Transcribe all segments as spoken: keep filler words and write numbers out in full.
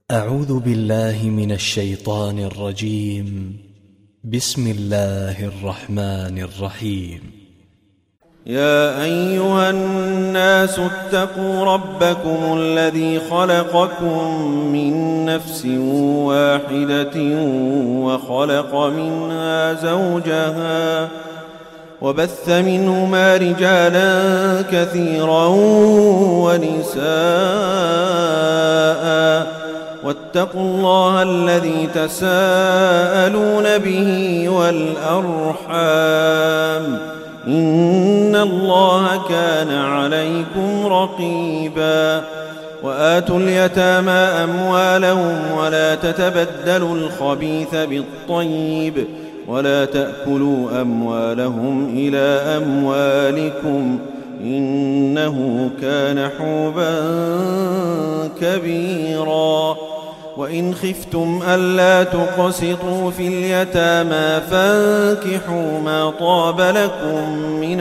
أعوذ بالله من الشيطان الرجيم. بسم الله الرحمن الرحيم. يا أيها الناس اتقوا ربكم الذي خلقكم من نفس واحدة وخلق منها زوجها وبث منهما رجالا كثيرا ونساء واتقوا الله الذي تساءلون به والأرحام إن الله كان عليكم رقيبا. وآتوا اليتامى أموالهم ولا تتبدلوا الخبيث بالطيب ولا تأكلوا أموالهم إلى أموالكم إنه كان حوبا كبيرا. وإن خفتم ألا تقسطوا في اليتامى فانكحوا ما طاب لكم من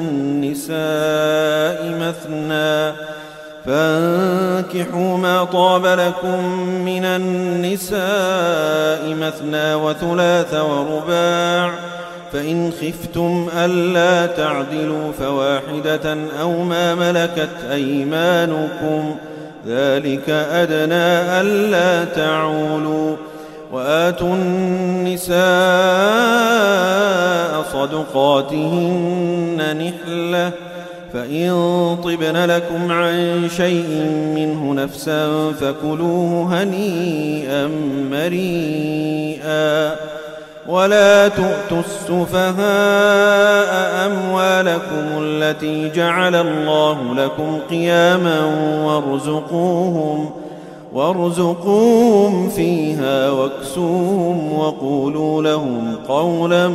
النساء مثنى فانكحوا ما طاب لكم من النساء مثنى وثلاث ورباع فإن خفتم ألا تعدلوا فواحدة أو ما ملكت أيمانكم ذلك أدنى ألا تعولوا. وآتوا النساء صدقاتهن نحلة فإن طبن لكم عن شيء منه نفسا فكلوه هنيئا مريئا. ولا تؤتوا السفهاء أموالكم التي جعل الله لكم قياما وارزقوهم وارزقوهم فيها واكسوهم وقولوا لهم قولا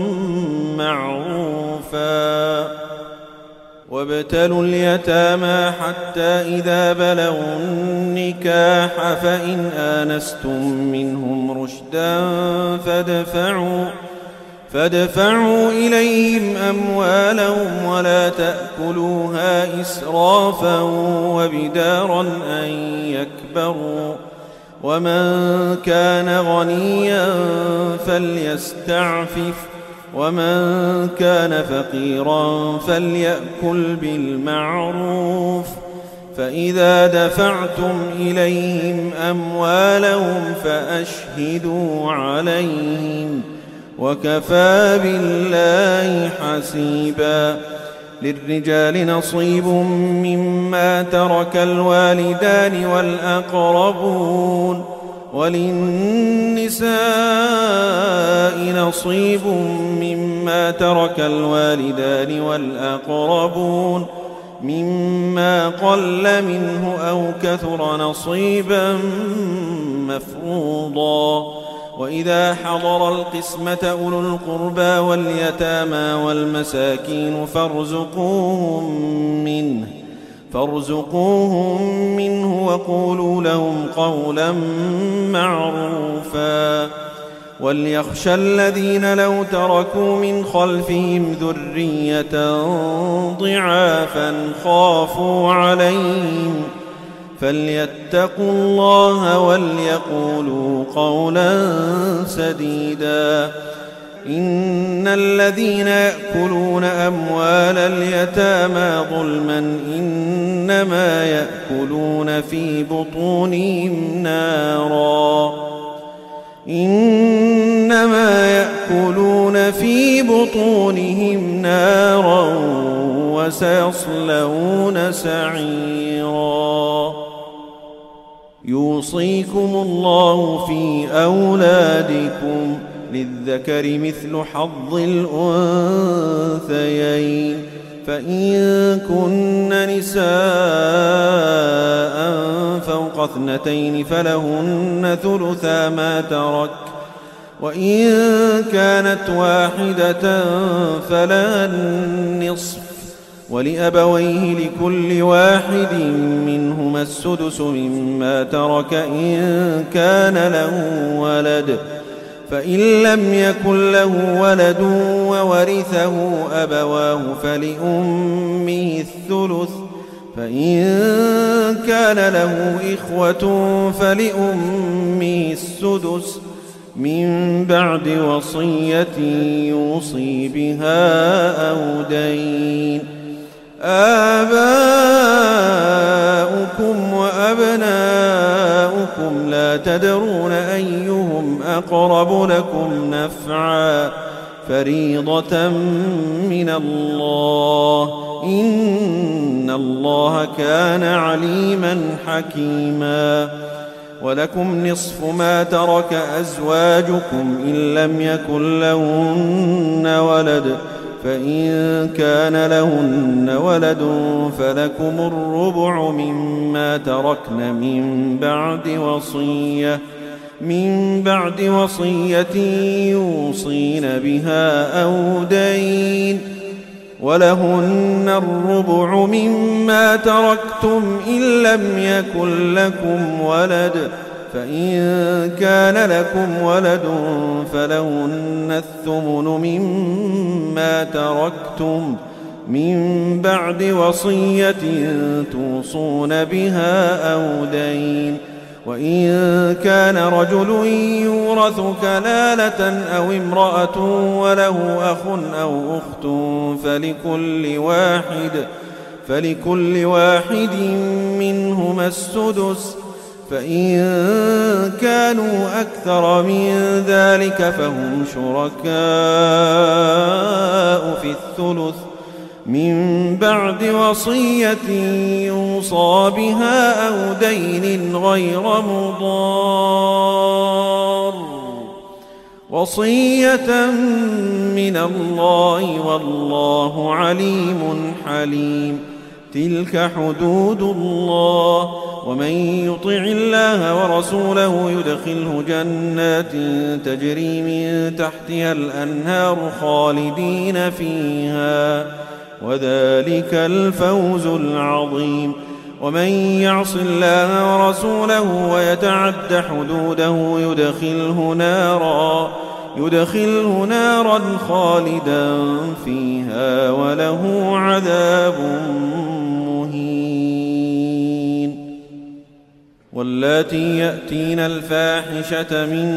معروفا. وابتلوا اليتامى حتى إذا بلغوا النكاح فإن آنستم منهم رشدا فادفعوا, فادفعوا إليهم أموالهم ولا تأكلوها إسرافا وبدارا أن يكبروا. ومن كان غنيا فليستعفف ومن كان فقيرا فليأكل بالمعروف. فإذا دفعتم إليهم أموالهم فأشهدوا عليهم وكفى بالله حسيبا. للرجال نصيب مما ترك الوالدان والأقربون وللنساء نصيب مما ترك الوالدان والأقربون مما قل منه أو كثر نصيبا مفروضا. وإذا حضر القسمة أولو القربى واليتامى والمساكين فارزقوهم منه فارزقوهم منه وقولوا لهم قولا معروفا. وليخشى الذين لو تركوا من خلفهم ذرية ضعافا خافوا عليهم فليتقوا الله وليقولوا قولا سديدا. إن الذين يأكلون أموال اليتامى ظلما إنما يأكلون في بطونهم نارا إنما يأكلون في بطونهم نارا وسيصلون سعيرا. يوصيكم الله في أولادكم للذكر مثل حظ الأنثيين فإن كن نساء فوق اثنتين فلهن ثلثا ما ترك وإن كانت واحدة فلها النصف ولأبويه لكل واحد منهما السدس مما ترك إن كان له ولد فإن لم يكن له ولد وورثه أبواه فلأمه الثلث فإن كان له إخوة فلأمه السدس من بعد وصية يوصي بها أو دين. آباؤكم وأبناؤكم لا تدرون أيهم أقرب لكم نفعا فريضة من الله إن الله كان عليما حكيما. ولكم نصف ما ترك أزواجكم إن لم يكن لهن ولد فإن كان لهن ولد فلكم الربع مما تركن من بعد وصية من بعد وصية يوصين بها أو دين. ولهن الربع مما تركتم إن لم يكن لكم ولد فإن كان لكم ولد فلهن الثمن مما تركتم من بعد وصية توصون بها أو دين. وإن كان رجل يورث كلالة أو امرأة وله أخ أو أخت فلكل واحد فلكل واحد منهما السدس فإن كانوا أكثر من ذلك فهم شركاء في الثلث من بعد وصية يوصى بها أو دين غير مضار وصية من الله والله عليم حليم. تلك حدود الله ومن يطع الله ورسوله يدخله جنات تجري من تحتها الأنهار خالدين فيها وذلك الفوز العظيم. ومن يعص الله ورسوله ويتعد حدوده يدخله نارا يدخله نارا خالدا فيها وله عذاب مهين. واللاتي يأتين الفاحشة من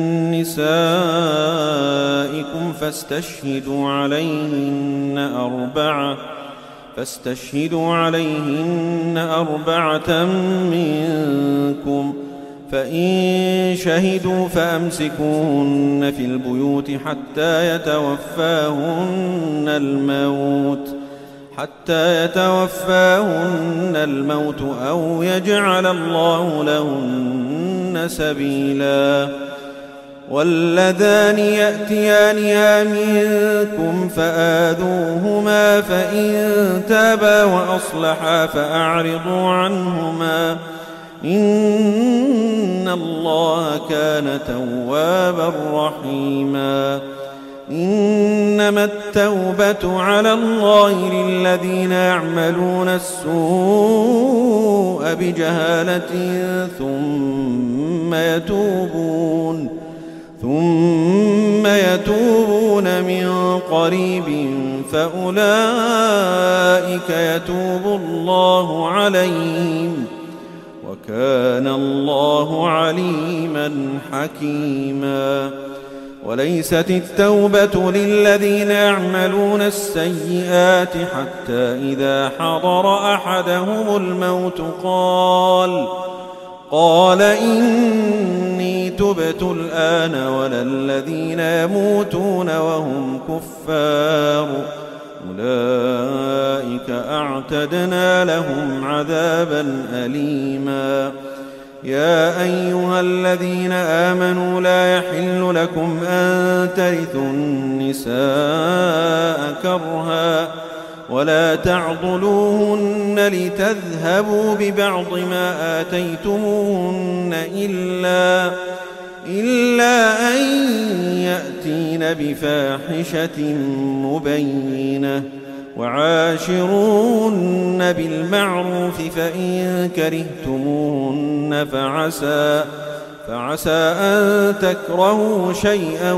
نسائكم فاستشهدوا عليهن أربعة فاستشهدوا عليهن أربعة منكم فإن شهدوا فأمسكوهن في البيوت حتى يتوفاهن الموت حتى يتوفاهن الموت أو يجعل الله لهن سبيلا. واللذان يأتيانها منكم فآذوهما فإن تابا وأصلحا فأعرضوا عنهما إن الله كان توابا رحيما. إنما التوبة على الله للذين يعملون السوء بجهالة ثم يتوبون ثم يتوبون من قريب فأولئك يتوب الله عليهم وكان الله عليما حكيما. وليست التوبة للذين يعملون السيئات حتى إذا حضر أحدهم الموت قال قال إني تبت الآن ولا الذين يموتون وهم كفار أولئك أعتدنا لهم عذابا أليما. يا أيها الذين آمنوا لا يحل لكم أن ترثوا النساء كرها ولا تعضلوهن لتذهبوا ببعض ما آتيتموهن إلا, إلا أن يأتين بفاحشة مبينة وعاشروهن بالمعروف فإن كرهتموهن فعسى, فعسى أن تكرهوا شيئا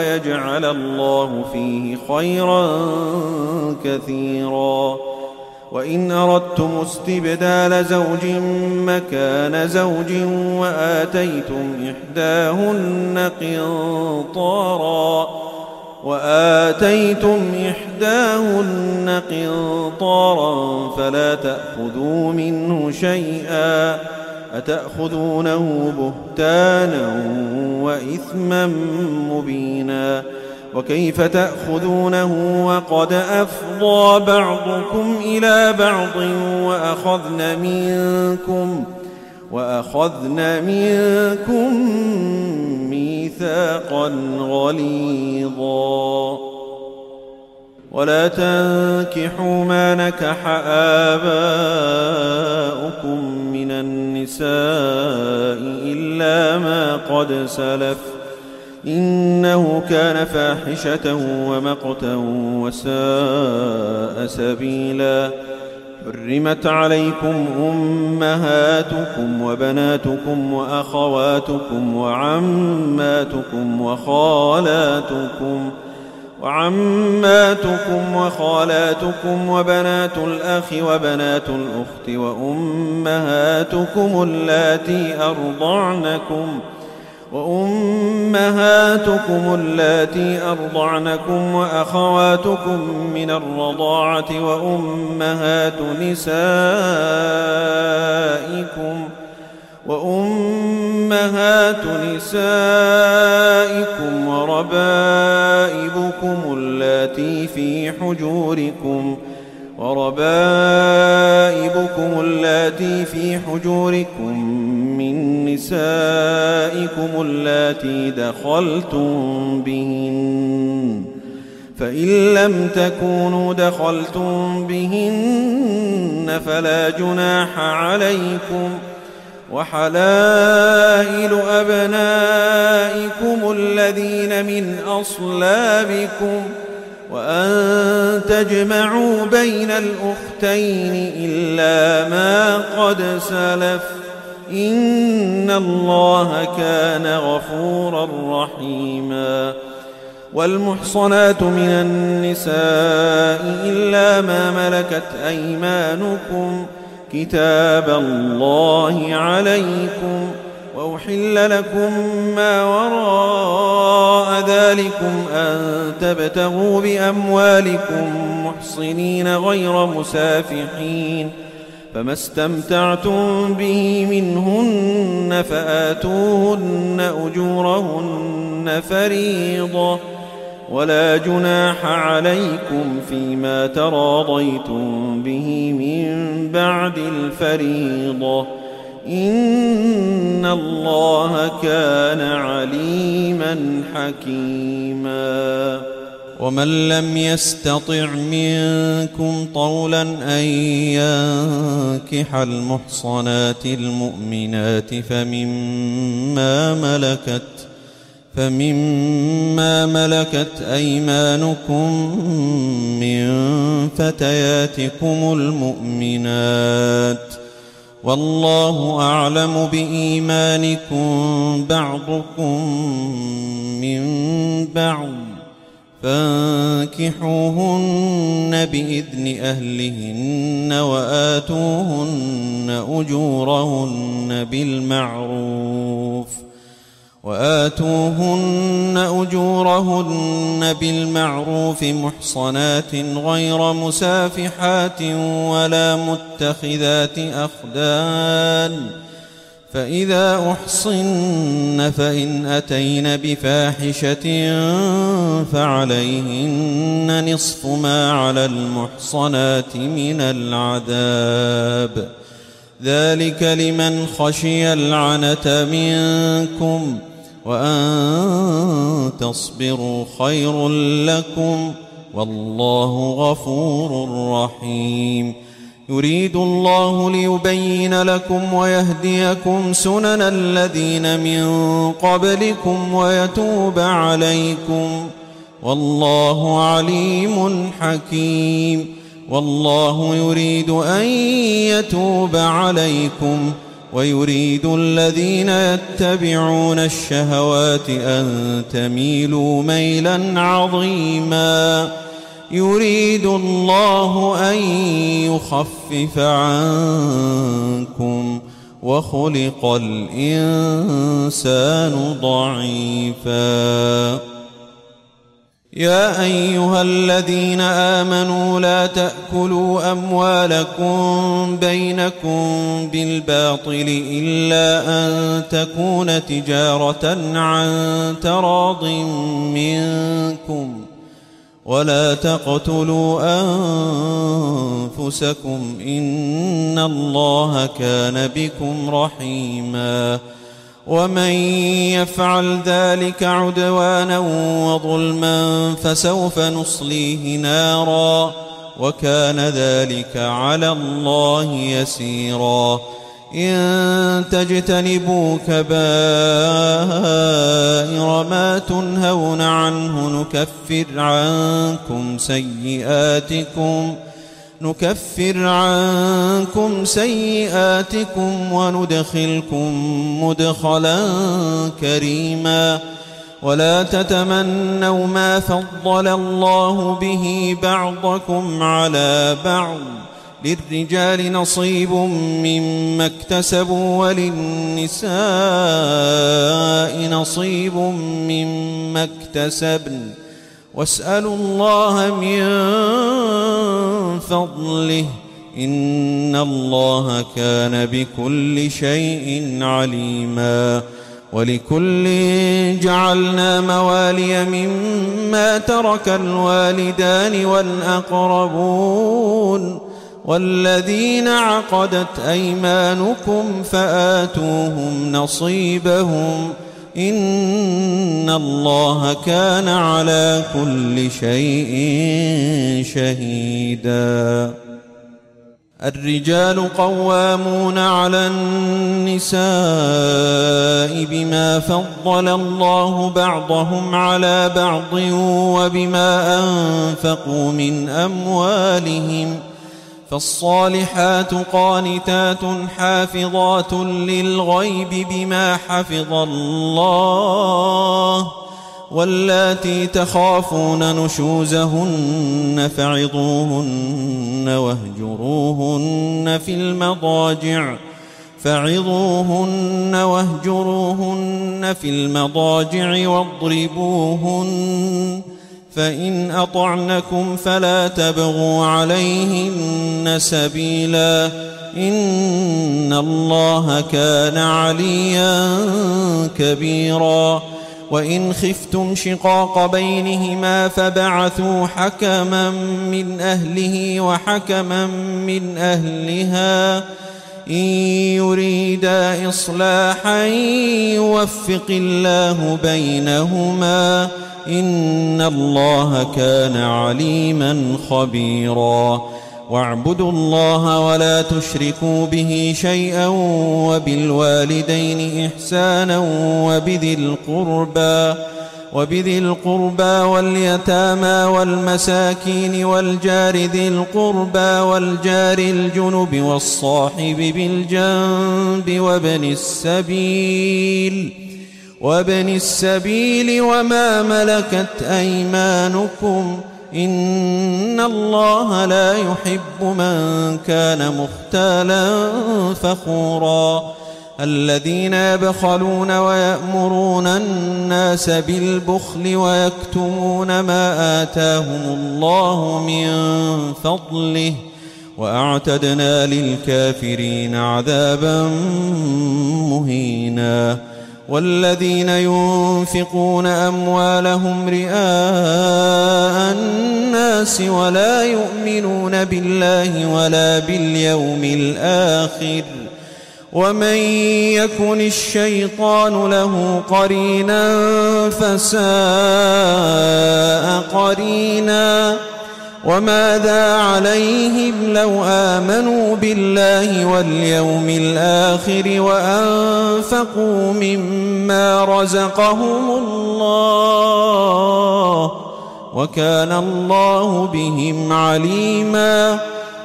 ويجعل الله فيه خيرا كثيرا. وإن أردتم استبدال زوج مكان زوج وآتيتم إحداهن قنطارا وآتيتم إحداهن قنطارا فلا تأخذوا منه شيئا أتأخذونه بهتانا وإثما مبينا وكيف تأخذونه وقد أفضى بعضكم إلى بعض وأخذن منكم وأخذن منكم ميثاقا غليظا ولا تنكحوا ما نكح آباؤكم من النساء إلا ما قد سلف إنه كان فاحشة ومقتا وساء سبيلا حرمت عليكم أمهاتكم وبناتكم وأخواتكم وعماتكم وخالاتكم وعماتكم وخالاتكم وبنات الأخ وبنات الأخت وأمهاتكم اللاتي أرضعنكم وأمهاتكم اللاتي أرضعنكم وأخواتكم من الرضاعة وأمهات نسائكم وأمهات نسائكم وربائبكم اللاتي في حجوركم وربائبكم اللاتي في حجوركم من نسائكم اللاتي دخلتم بهن فإن لم تكونوا دخلتم بهن فلا جناح عليكم وحلائل أبنائكم الذين من أصلابكم وأن تجمعوا بين الأختين إلا ما قد سلف إن الله كان غفورا رحيما والمحصنات من النساء إلا ما ملكت أيمانكم كتاب الله عليكم وأحل لكم ما وراء ذلكم أن تبتغوا بأموالكم محصنين غير مسافحين فما استمتعتم به منهن فآتوهن أجورهن فريضة ولا جناح عليكم فيما تراضيتم به من بعد الفريضة إن الله كان عليما حكيما ومن لم يستطع منكم طولا أن ينكح المحصنات المؤمنات فمما ملكت فمما ملكت أيمانكم من فتياتكم المؤمنات والله أعلم بإيمانكم بعضكم من بعض فانكحوهن بإذن أهلهن وآتوهن أجورهن بالمعروف وآتوهن أجورهن بالمعروف محصنات غير مسافحات ولا متخذات أخدان فإذا أحصن فإن أتين بفاحشة فعليهن نصف ما على المحصنات من العذاب ذلك لمن خشي العنة منكم وأن تصبروا خير لكم والله غفور رحيم يريد الله ليبين لكم ويهديكم سنن الذين من قبلكم ويتوب عليكم والله عليم حكيم والله يريد أن يتوب عليكم ويريد الذين يتبعون الشهوات أن تميلوا ميلا عظيما يريد الله أن يخفف عنكم وخلق الإنسان ضعيفا. يا أيها الذين آمنوا لا تأكلوا أموالكم بينكم بالباطل إلا أن تكون تجارة عن تراض منكم ولا تقتلوا أنفسكم إن الله كان بكم رحيما. ومن يفعل ذلك عدوانا وظلما فسوف نصليه نارا وكان ذلك على الله يسيرا. إن تجتنبوا كبائر ما تنهون عنه نكفر عنكم سيئاتكم نكفر عنكم سيئاتكم وندخلكم مدخلا كريما. ولا تتمنوا ما فضل الله به بعضكم على بعض للرجال نصيب مما اكتسبوا وللنساء نصيب مما اكتسبن واسألوا الله من فضله إن الله كان بكل شيء عليما. ولكل جعلنا موالي مما ترك الوالدان والأقربون والذين عقدت أيمانكم فآتوهم نصيبهم إن الله كان على كل شيء شهيدا. الرجال قوامون على النساء بما فضل الله بعضهم على بعض وبما أنفقوا من أموالهم فالصالحات قانتات حافظات للغيب بما حفظ الله واللاتي تخافون نشوزهن فعظوهن واهجروهن في المضاجع فعظوهن واهجروهن في المضاجع واضربوهن فإن أطعنكم فلا تبغوا عليهن سبيلا إن الله كان عليا كبيرا. وإن خفتم شقاق بينهما فبعثوا حكما من أهله وحكما من أهلها إن يريدا إصلاحا يوفق الله بينهما إن الله كان عليما خبيرا. واعبدوا الله ولا تشركوا به شيئا وبالوالدين إحسانا وبذي القربى وبذي القربى واليتامى والمساكين والجار ذي القربى والجار الجنب والصاحب بالجنب وابن السبيل وابن السبيل وما ملكت أيمانكم إن الله لا يحب من كان مختالا فخورا. الذين يبخلون ويأمرون الناس بالبخل ويكتمون ما آتاهم الله من فضله وأعتدنا للكافرين عذابا مهينا. والذين ينفقون أموالهم رئاء الناس ولا يؤمنون بالله ولا باليوم الآخر ومن يكن الشيطان له قرينا فساء قرينا. وماذا عليهم لو آمنوا بالله واليوم الآخر وأنفقوا مما رزقهم الله وكان الله بهم عليما.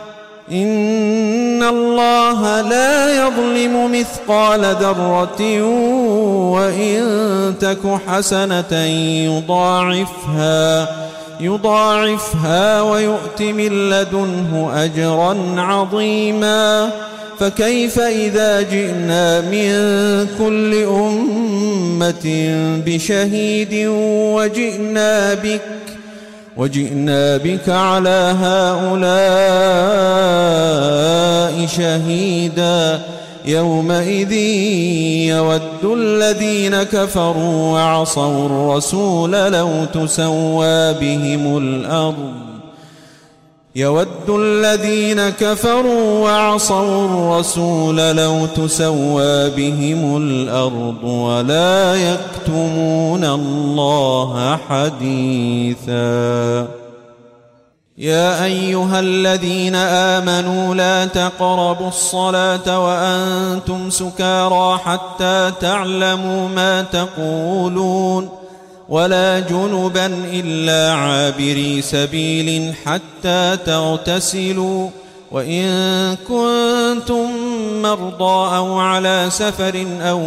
إن الله لا يظلم مثقال ذرة وإن تك حسنة يضاعفها يضاعفها ويؤت من لدنه أجرا عظيما. فكيف إذا جئنا من كل أمة بشهيد وجئنا بك وجئنا بك على هؤلاء شهيدا. يومئذ يود الذين كفروا وعصوا الرسول لو تسوى بهم الأرض يود الذين كفروا وعصوا الرسول لو تسوى بهم الأرض ولا يكتمون الله حديثا. يا أيها الذين آمنوا لا تقربوا الصلاة وأنتم سكارى حتى تعلموا ما تقولون ولا جنبا إلا عابري سبيل حتى تغتسلوا وإن كنتم مرضى أو على سفر أو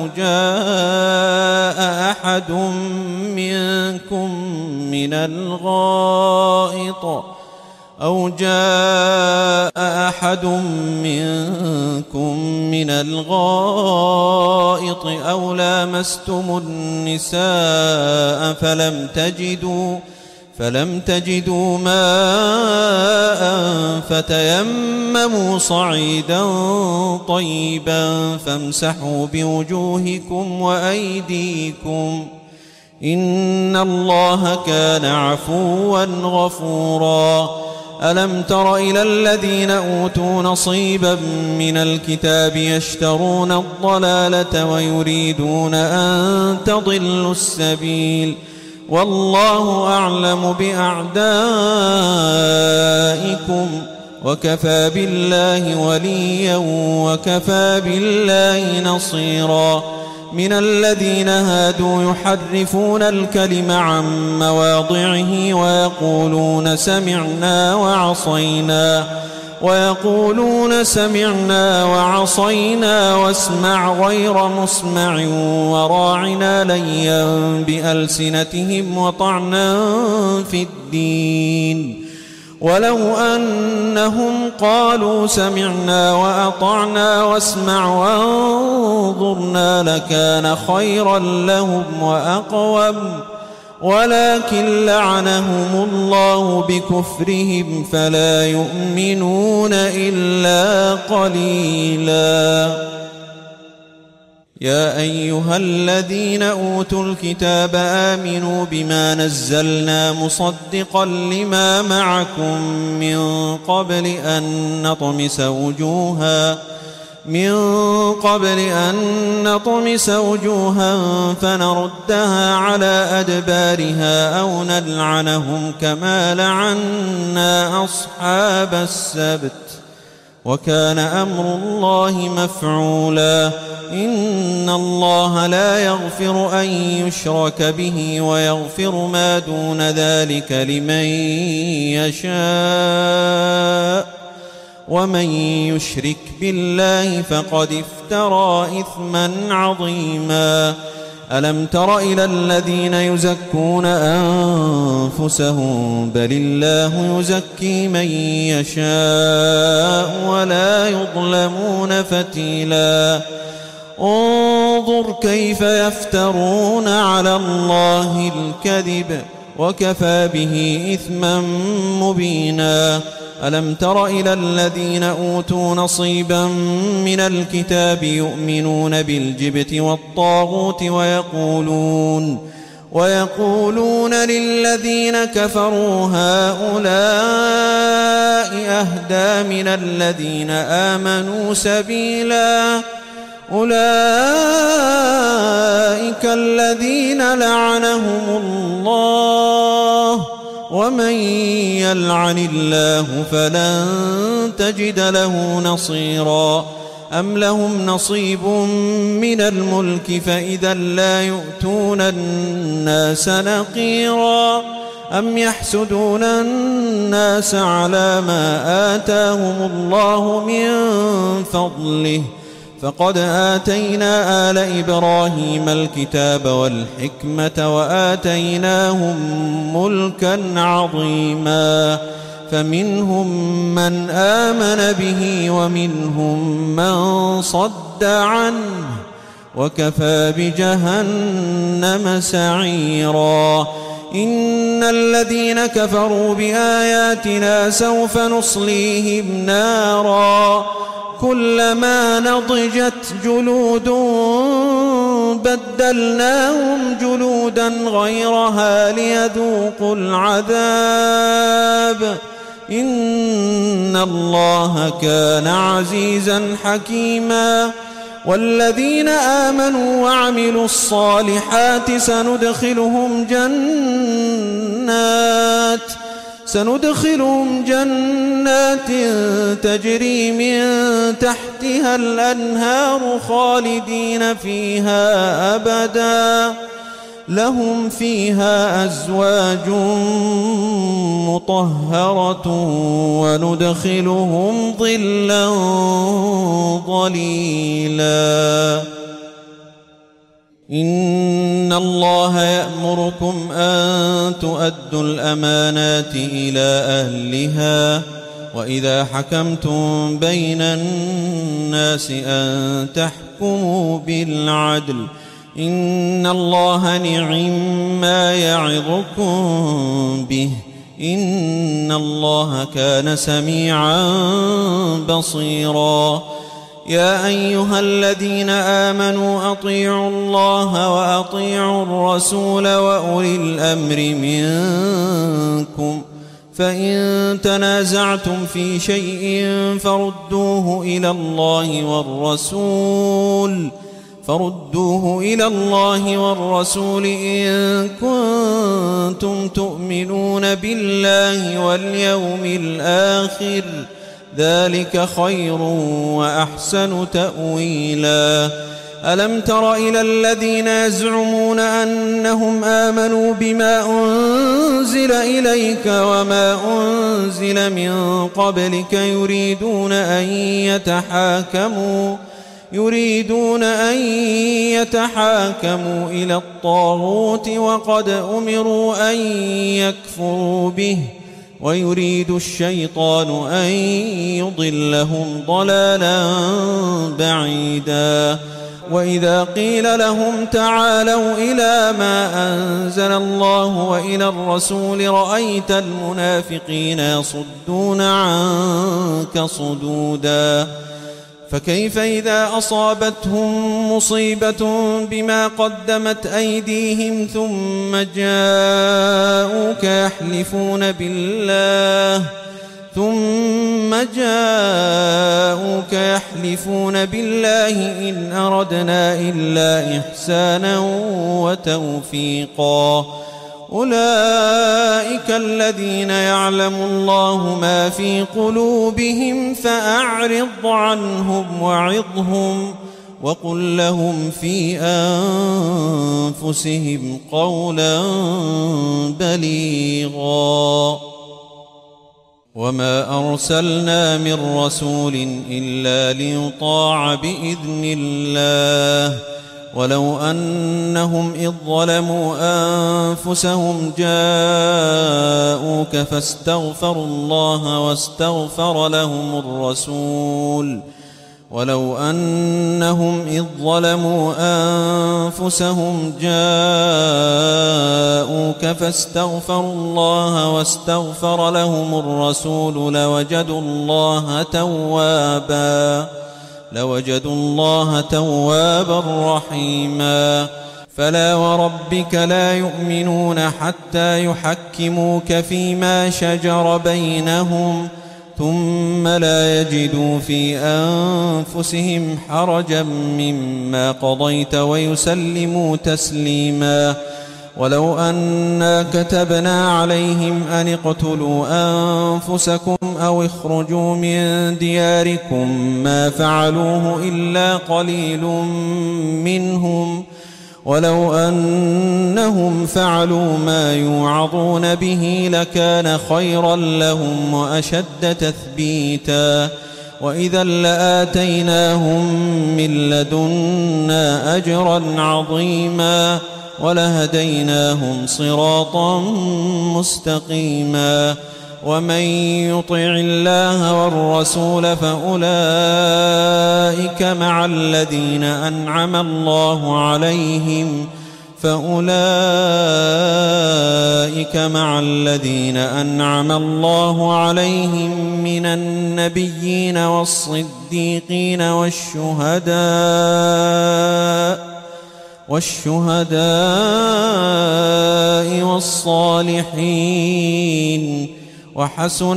جاء أحد منكم من الغائط أو جاء أحد منكم من الغائط أو لامستم النساء فلم تجدوا فلم تجدوا ماء فتيمموا صعيدا طيبا فامسحوا بوجوهكم وأيديكم إن الله كان عفوا غفورا. ألم تر إلى الذين أوتوا نصيبا من الكتاب يشترون الضلالة ويريدون أن تضلوا السبيل والله أعلم بأعدائكم وكفى بالله وليا وكفى بالله نصيرا. من الذين هادوا يحرفون الكلم عن مواضعه ويقولون سمعنا وعصينا ويقولون سمعنا وعصينا واسمع غير مسمع وراعنا ليا بألسنتهم وطعنا في الدين ولو أنهم قالوا سمعنا وأطعنا واسمع وانظرنا لكان خيرا لهم وأقوم ولكن لعنهم الله بكفرهم فلا يؤمنون إلا قليلا. يا أيها الذين أوتوا الكتاب آمنوا بما نزلنا مصدقا لما معكم من قبل أن نطمس وجوها من قبل أن نطمس وجوها فنردها على أدبارها أو نلعنهم كما لعنا أصحاب السبت وكان أمر الله مفعولا. إن الله لا يغفر أن يشرك به ويغفر ما دون ذلك لمن يشاء ومن يشرك بالله فقد افترى إثما عظيما. ألم تر إلى الذين يزكون أنفسهم بل الله يزكي من يشاء ولا يظلمون فتيلا. انظر كيف يفترون على الله الكذب وكفى به إثما مبينا. ألم تر إلى الذين أوتوا نصيبا من الكتاب يؤمنون بالجبت والطاغوت ويقولون ويقولون للذين كفروا هؤلاء أهدى من الذين آمنوا سبيلا. أولئك الذين لعنهم الله ومن يلعن الله فلن تجد له نصيرا. أم لهم نصيب من الملك فإذا لا يؤتون الناس نقيرا. أم يحسدون الناس على ما آتاهم الله من فضله فقد آتينا آل إبراهيم الكتاب والحكمة وآتيناهم ملكا عظيما فمنهم من آمن به ومنهم من صد عنه وكفى بجهنم سعيرا إن الذين كفروا بآياتنا سوف نصليهم نارا كلما نضجت جلودهم بدلناهم جلودا غيرها ليذوقوا العذاب إن الله كان عزيزا حكيما والذين آمنوا وعملوا الصالحات سندخلهم جنات سندخلهم جنات تجري من تحتها الأنهار خالدين فيها أبدا لهم فيها أزواج مطهرة وندخلهم ظلا ظليلا إن الله يأمركم أن تؤدوا الأمانات إلى أهلها وإذا حكمتم بين الناس أن تحكموا بالعدل إن الله نعم ما يعظكم به إن الله كان سميعا بصيرا يا أيها الذين آمنوا أطيعوا الله وأطيعوا الرسول وأولي الأمر منكم فإن تنازعتم في شيء فردوه إلى الله والرسول فردوه إلى الله والرسول إن كنتم تؤمنون بالله واليوم الآخر ذلك خير وأحسن تأويلا ألم تر إلى الذين يزعمون أنهم آمنوا بما أنزل إليك وما أنزل من قبلك يريدون أن يتحاكموا يريدون أن يتحاكموا إلى الطاغوت وقد أمروا أن يكفروا به ويريد الشيطان أن يضلهم ضلالا بعيدا وإذا قيل لهم تعالوا إلى ما أنزل الله وإلى الرسول رأيت المنافقين يصدون عنك صدودا فكيف إذا أصابتهم مصيبة بما قدمت أيديهم ثم جاءوك يحلفون بالله ثم جاءوك يحلفون بالله إن أردنا إلا إحسانا وتوفيقا أولئك الذين يعلم الله ما في قلوبهم فأعرض عنهم وعظهم وقل لهم في أنفسهم قولا بليغا وما أرسلنا من رسول إلا ليطاع بإذن الله ولو أنهم إذ ظلموا أنفسهم جاءوك فاستغفروا الله واستغفر لهم الرسول ولو أنهم إذ ظلموا أنفسهم جاءوك فاستغفروا الله واستغفر لهم الرسول لوجدوا الله توابا لوجدوا الله توابا رحيما فلا وربك لا يؤمنون حتى يحكموك فيما شجر بينهم ثم لا يجدوا في أنفسهم حرجا مما قضيت ويسلموا تسليما ولو أنا كتبنا عليهم أن اقتلوا أنفسكم أو اخرجوا من دياركم ما فعلوه إلا قليل منهم ولو أنهم فعلوا ما يوعظون به لكان خيرا لهم وأشد تثبيتا وإذا لآتيناهم من لدنا أجرا عظيما ولهديناهم صراطا مستقيما. ومن يطع الله والرسول فأولئك مع الذين أنعم الله عليهم فأولئك مع الذين أنعم الله عليهم من النبيين والصديقين والشهداء والشهداء والصالحين وحسن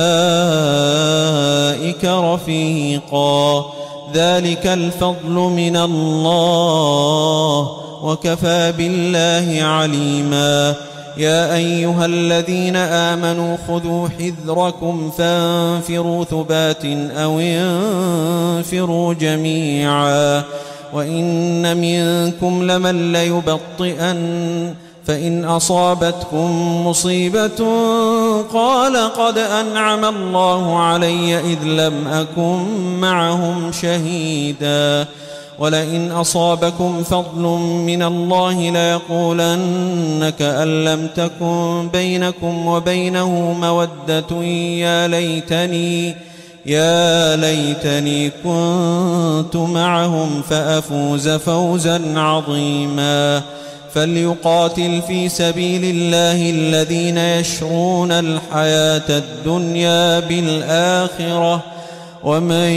أولئك رفيقا. ذلك الفضل من الله وكفى بالله عليما. يا أيها الذين آمنوا خذوا حذركم فانفروا ثبات أو انفروا جميعا. وإن منكم لمن ليبطئن فإن أصابتكم مصيبة قال قد أنعم الله علي إذ لم أكن معهم شهيدا. ولئن أصابكم فضل من الله ليقولن كأن لم تكن بينكم وبينه مودة يا ليتني يا ليتني كنت معهم فأفوز فوزا عظيما. فليقاتل في سبيل الله الذين يشرون الحياة الدنيا بالآخرة ومن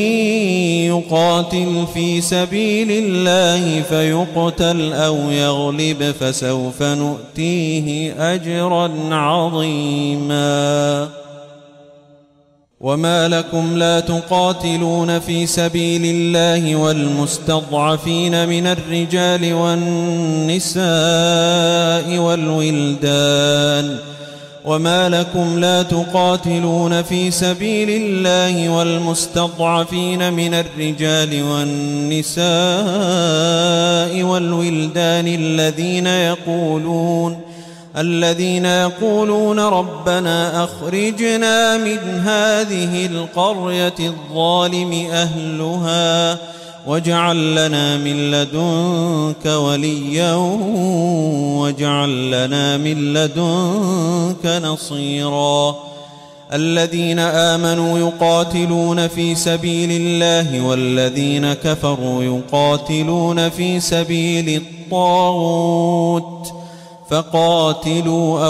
يقاتل في سبيل الله فيقتل أو يغلب فسوف نؤتيه أجرا عظيما. وما لكم لا تقاتلون في سبيل الله والمستضعفين من الرجال والنساء والولدان وما لكم لا تقاتلون في سبيل الله والمستضعفين من الرجال والنساء والولدان الذين يقولون الذين يقولون ربنا أخرجنا من هذه القرية الظالم أهلها واجعل لنا من لدنك وليا واجعل لنا من لدنك نصيرا. الذين آمنوا يقاتلون في سبيل الله والذين كفروا يقاتلون في سبيل الطاغوت فقاتلوا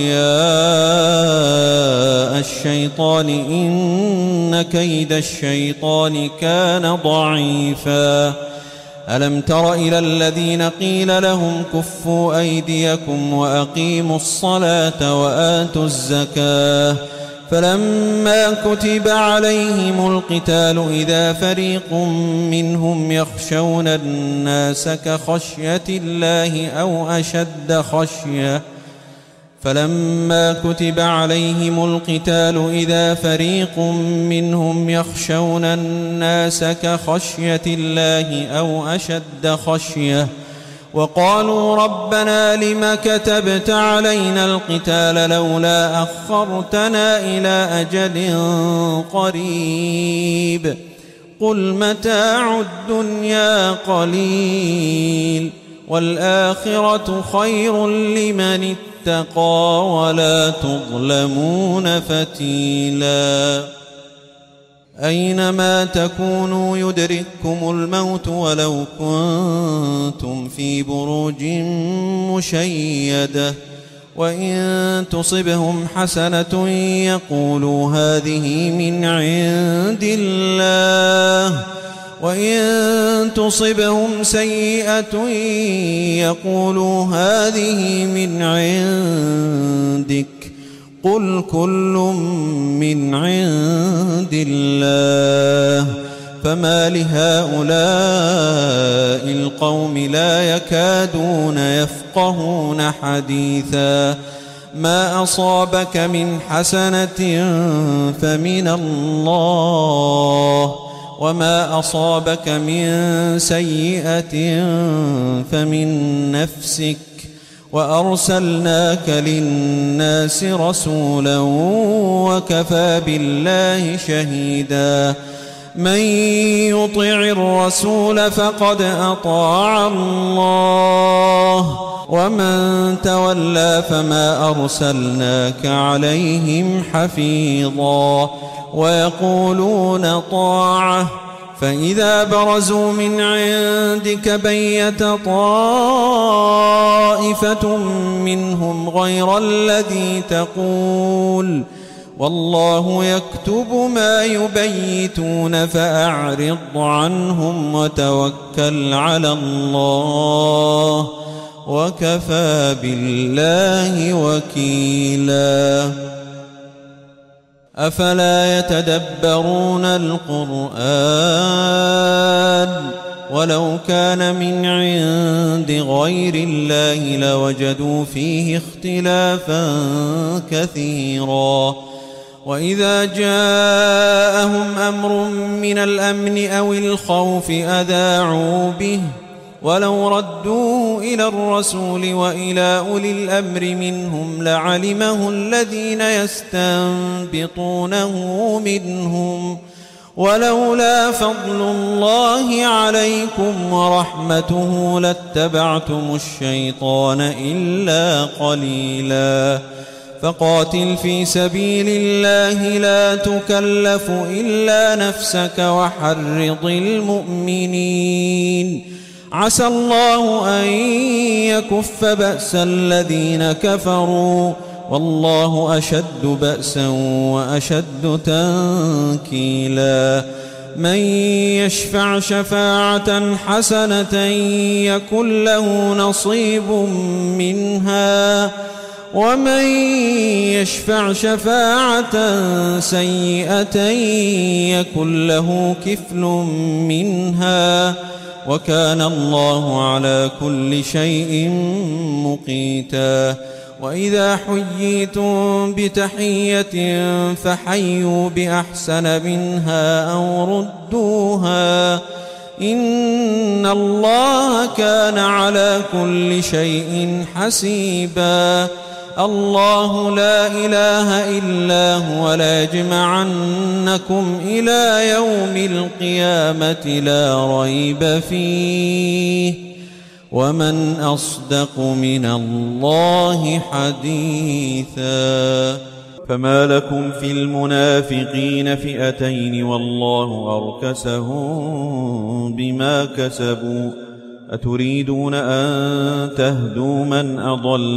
أولياء الشيطان إن كيد الشيطان كان ضعيفا. ألم تر إلى الذين قيل لهم كفوا أيديكم وأقيموا الصلاة وآتوا الزكاة فلما كتب عليهم القتال إذا فريق منهم يخشون الناس كخشية الله أو أشد خشية فلما كتب عليهم القتال إذا فريق منهم يخشون الناس كخشية الله أو أشد خشية وقالوا ربنا لم كتبت علينا القتال لولا أخرتنا إلى أجل قريب قل متاع الدنيا قليل والآخرة خير لمن اتقى ولا تظلمون فتيلا. أينما تكونوا يدرككم الموت ولو كنتم في بروج مشيدة وإن تصبهم حسنة يقولوا هذه من عند الله وإن تصبهم سيئة يقولوا هذه من عندك قل كل من عند الله فما لهؤلاء القوم لا يكادون يفقهون حديثا. ما أصابك من حسنة فمن الله وما أصابك من سيئة فمن نفسك وأرسلناك للناس رسولا وكفى بالله شهيدا. من يطع الرسول فقد أطاع الله ومن تولى فما أرسلناك عليهم حفيظا ويقولون طاعة فإذا برزوا من عندك بيت طائفة منهم غير الذي تقول والله يكتب ما يبيتون فأعرض عنهم وتوكل على الله وكفى بالله وكيلا أفلا يتدبرون القرآن ولو كان من عند غير الله لوجدوا فيه اختلافا كثيرا وإذا جاءهم أمر من الأمن أو الخوف أذاعوا به ولو ردوه إلى الرسول وإلى أولي الأمر منهم لعلمه الذين يستنبطونه منهم ولولا فضل الله عليكم ورحمته لاتبعتم الشيطان إلا قليلا فقاتل في سبيل الله لا تكلف إلا نفسك وحرض المؤمنين عسى الله أن يكف بأس الذين كفروا والله أشد بأسا وأشد تنكيلا من يشفع شفاعة حسنة يكن له نصيب منها ومن يشفع شفاعة سيئة يكن له كفل منها وكان الله على كل شيء مقيتا وإذا حييتم بتحية فحيوا بأحسن منها أو ردوها إن الله كان على كل شيء حسيبا الله لا إله إلا هو ليجمعنكم إلى يوم القيامة لا ريب فيه ومن أصدق من الله حديثا فما لكم في المنافقين فئتين والله أركسهم بما كسبوا أتريدون أن تهدوا من أضل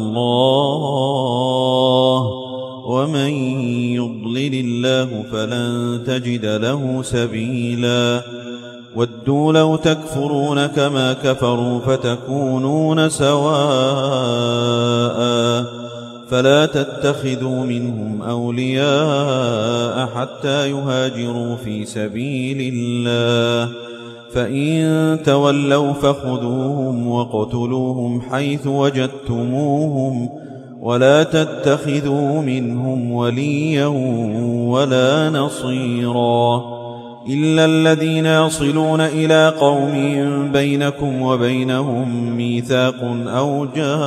الله ومن يضلل الله فلن تجد له سبيلا ودوا لو تكفرون كما كفروا فتكونون سواء فلا تتخذوا منهم أولياء حتى يهاجروا في سبيل الله فإن تولوا فخذوهم واقتلوهم حيث وجدتموهم ولا تتخذوا منهم وليا ولا نصيرا إلا الذين يصلون إلى قوم بينكم وبينهم ميثاق أو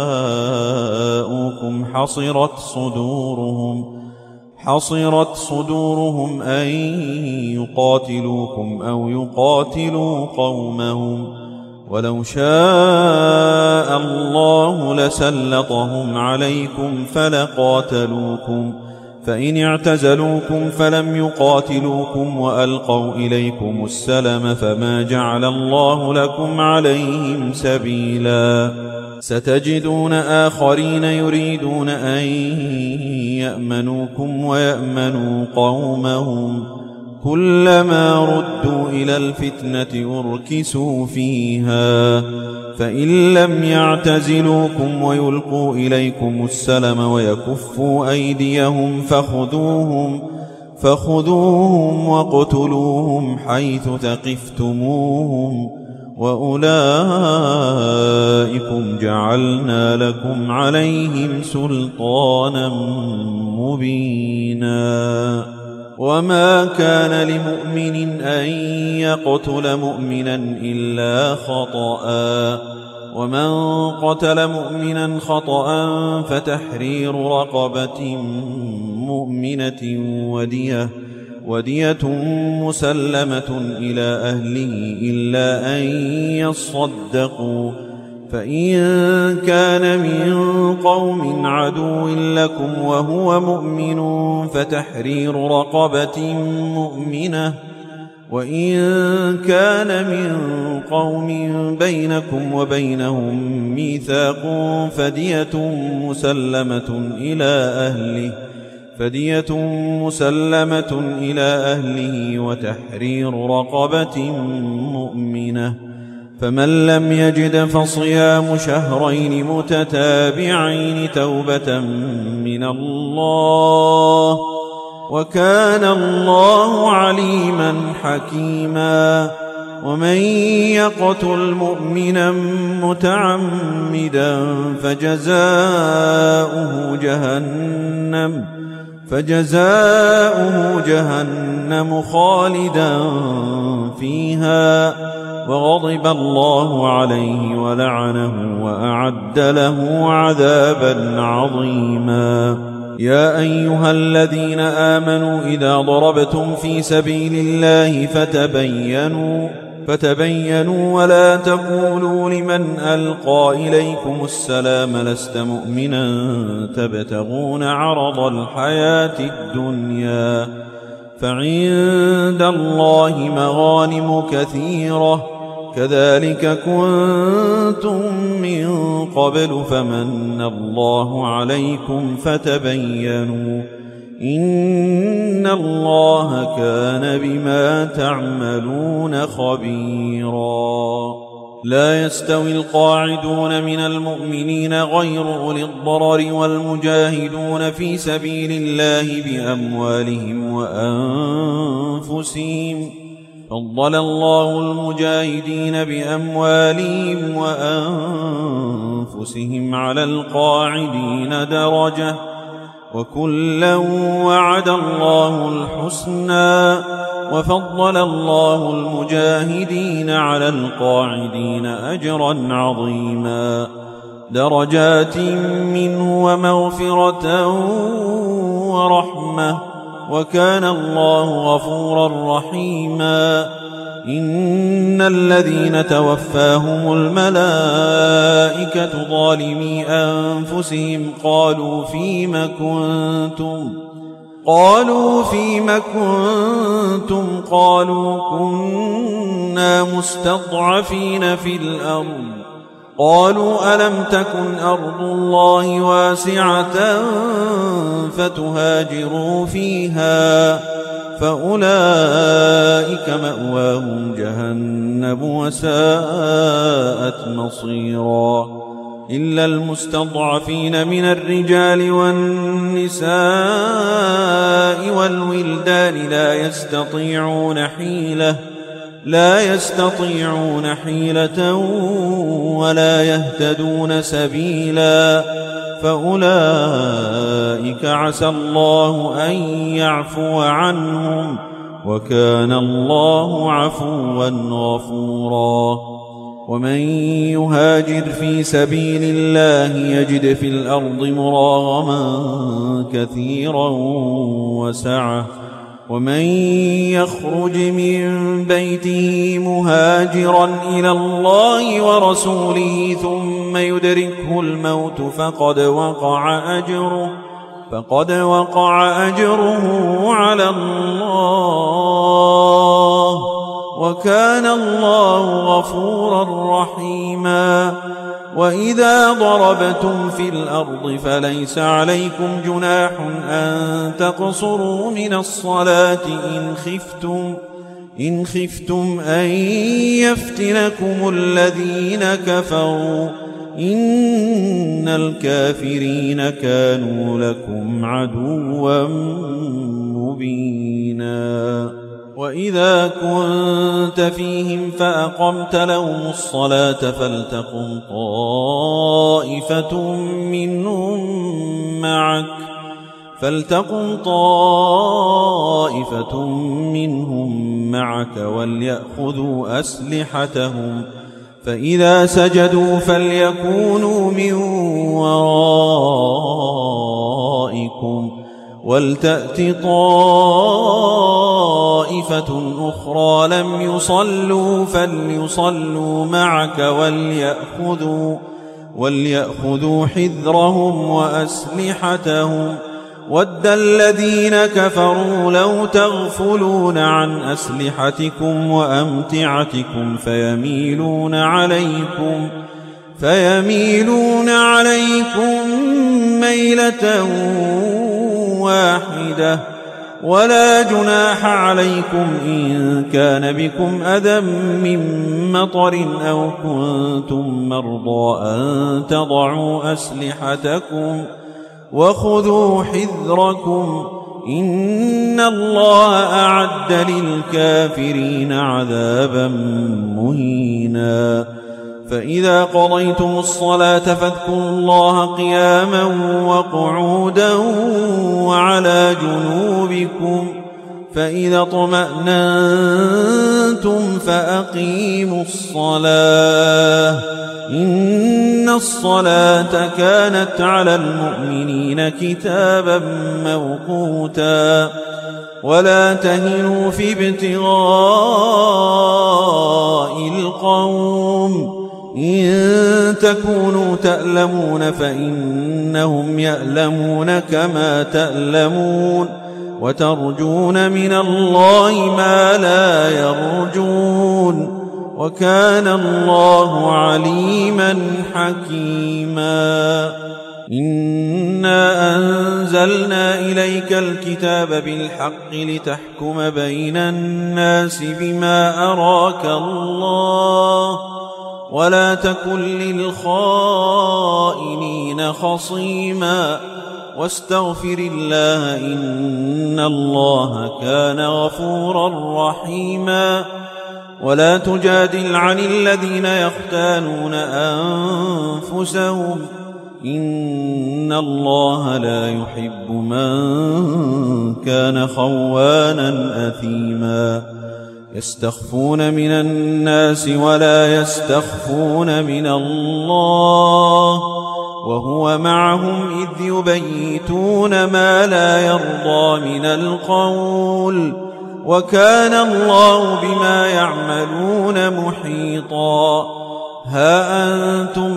جاءوكم حصرت صدورهم حصرت صدورهم أن يقاتلوكم أو يقاتلوا قومهم ولو شاء الله لسلطهم عليكم فلقاتلوكم فإن اعتزلوكم فلم يقاتلوكم وألقوا إليكم السلم فما جعل الله لكم عليهم سبيلا ستجدون آخرين يريدون أن يأمنوكم ويأمنوا قومهم كلما ردوا إلى الفتنة أركسوا فيها فإن لم يعتزلوكم ويلقوا إليكم السلم ويكفوا أيديهم فخذوهم فخذوهم واقتلوهم حيث ثقفتموهم وأولئكم جعلنا لكم عليهم سلطانا مبينا وما كان لمؤمن أن يقتل مؤمنا إلا خطأ ومن قتل مؤمنا خطأ فتحرير رقبة مؤمنة ودية ودية مسلمة إلى أهله إلا أن يصدقوا، فإن كان من قوم عدو لكم وهو مؤمن فتحرير رقبة مؤمنة، وإن كان من قوم بينكم وبينهم ميثاق فدية مسلمة إلى أهله فدية مسلمة إلى أهله وتحرير رقبة مؤمنة. فمن لم يجد فصيام شهرين متتابعين توبة من الله، وكان الله عليما حكيما. ومن يقتل مؤمنا متعمدا فجزاؤه جهنم فجزاؤه جهنم خالدا فيها وغضب الله عليه ولعنه وأعد له عذابا عظيما. يا أيها الذين آمنوا إذا ضربتم في سبيل الله فتبينوا فتبينوا ولا تقولوا لمن ألقى إليكم السلام لست مؤمنا تبتغون عرض الحياة الدنيا، فعند الله مغانم كثيرة كذلك كنتم من قبل فمن الله عليكم فتبينوا إن الله كان بما تعملون خبيرا. لا يستوي القاعدون من المؤمنين غير أولي الضرر والمجاهدون في سبيل الله بأموالهم وأنفسهم، فضل الله المجاهدين بأموالهم وأنفسهم على القاعدين درجة، وكلا وعد الله الحسنى، وفضل الله المجاهدين على القاعدين أجرا عظيما، درجات منه ومغفرة ورحمة، وكان الله غفورا رحيما. إن الذين توفاهم الملائكة ظالمي أنفسهم قالوا فيم كنتم قالوا فيم كنتم قالوا كنا مستضعفين في الأرض قالوا ألم تكن أرض الله واسعة فتهاجروا فيها فأولئك مأواهم جهنم وساءت مصيرا. إلا المستضعفين من الرجال والنساء والولدان لا يستطيعون حيلة لا يستطيعون حيلة ولا يهتدون سبيلا، فأولئك عسى الله أن يعفو عنهم، وكان الله عفوا غفورا. ومن يهاجر في سبيل الله يجد في الأرض مراغما كثيرا وسعة، ومن يخرج من بيته مهاجرا إلى الله ورسوله ثم يدركه الموت فقد وقع أجره فقد وقع أجره على الله، وكان الله غفورا رحيما. وإذا ضربتم في الأرض فليس عليكم جناح أن تقصروا من الصلاة إن خفتم إن خفتم أن يفتنكم الذين كفروا إن الكافرين كانوا لكم عدوا مبينا. وإذا كنت فيهم فأقمت لهم الصلاة فلتقم طائفة منهم معك فلتقم طائفة منهم معك وليأخذوا أسلحتهم فإذا سجدوا فليكونوا من ورائكم ولتأت طائفة أخرى لم يصلوا فليصلوا معك وليأخذوا, وليأخذوا حذرهم وأسلحتهم. ود الذين كفروا لو تغفلون عن أسلحتكم وأمتعتكم فيميلون عليكم فيميلون عليكم ميلة واحدة. ولا جناح عليكم إن كان بكم أذى من مطر أو كنتم مرضى أن تضعوا أسلحتكم وخذوا حذركم إن الله أعد للكافرين عذابا مهينا. فإذا قضيتم الصلاة فاذكروا الله قياما وقعودا وعلى جنوبكم فإذا اطمأننتم فأقيموا الصلاة إن الصلاة كانت على المؤمنين كتابا موقوتا. ولا تهنوا في ابتغاء القوم إن تكونوا تألمون فإنهم يألمون كما تألمون وترجون من الله ما لا يرجون وكان الله عليما حكيما. إنا أنزلنا إليك الكتاب بالحق لتحكم بين الناس بما أراك الله ولا تكن للخائنين خصيما واستغفر الله إن الله كان غفورا رحيما. ولا تجادل عن الذين يختانون أنفسهم إن الله لا يحب من كان خوانا أثيما. يستخفون من الناس ولا يستخفون من الله وهو معهم إذ يبيتون ما لا يرضى من القول وكان الله بما يعملون محيطا. ها أنتم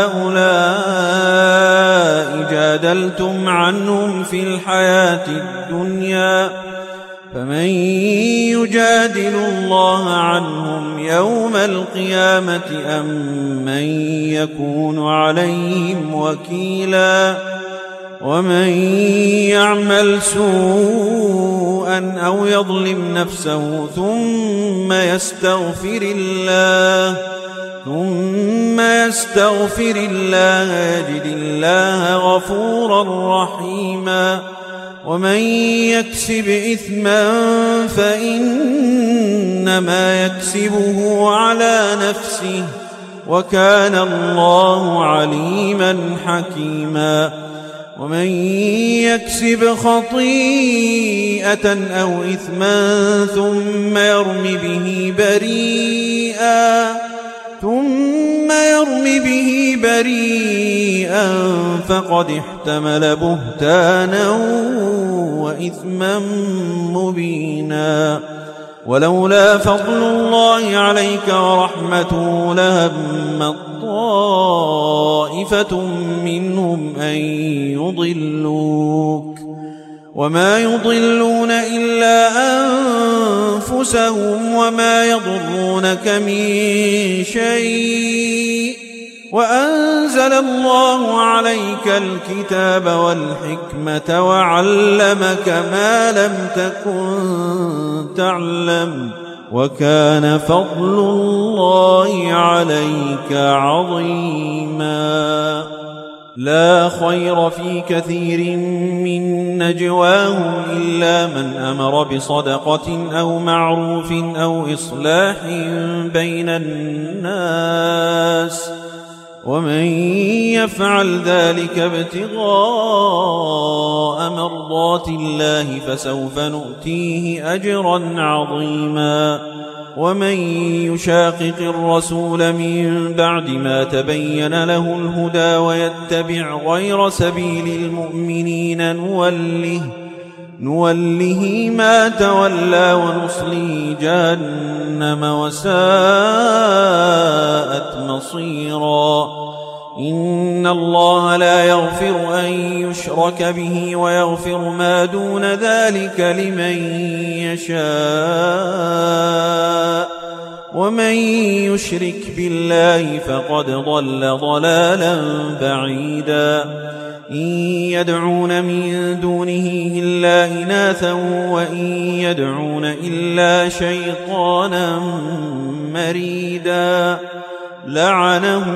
هؤلاء جادلتم عنهم في الحياة الدنيا فمن يجادل الله عنهم يوم القيامة أم من يكون عليهم وكيلا. ومن يعمل سوءا أو يظلم نفسه ثم يستغفر الله ثم يستغفر الله يجد الله غفورا رحيما. ومن يكسب إثما فإنما يكسبه على نفسه وكان الله عليما حكيما. ومن يكسب خطيئة أو إثما ثم يرم به بريئا ثم يرم به بريئا فقد احتمل بهتانا وإثما مبينا. ولولا فضل الله عليك ورحمته لهم طائفة منهم أن يضلوك وما يضلون إلا أنفسهم وما يضرونك من شيء وأنزل الله عليك الكتاب والحكمة وعلمك ما لم تكن تعلم وكان فضل الله عليك عظيما. لا خير في كثير من نجواهم إلا من أمر بصدقة أو معروف أو إصلاح بين الناس ومن يفعل ذلك ابتغاء مرضات الله فسوف نؤتيه أجرا عظيما. ومن يشاقق الرسول من بعد ما تبين له الهدى ويتبع غير سبيل المؤمنين نوله, نوله ما تولى ونصليه جهنم وساءت مصيرا. إن الله لا يغفر أن يشرك به ويغفر ما دون ذلك لمن يشاء، ومن يشرك بالله فقد ضل ضلالا بعيدا. إن يدعون من دونه إلا إناثا وإن يدعون إلا شيطانا مريدا لعنه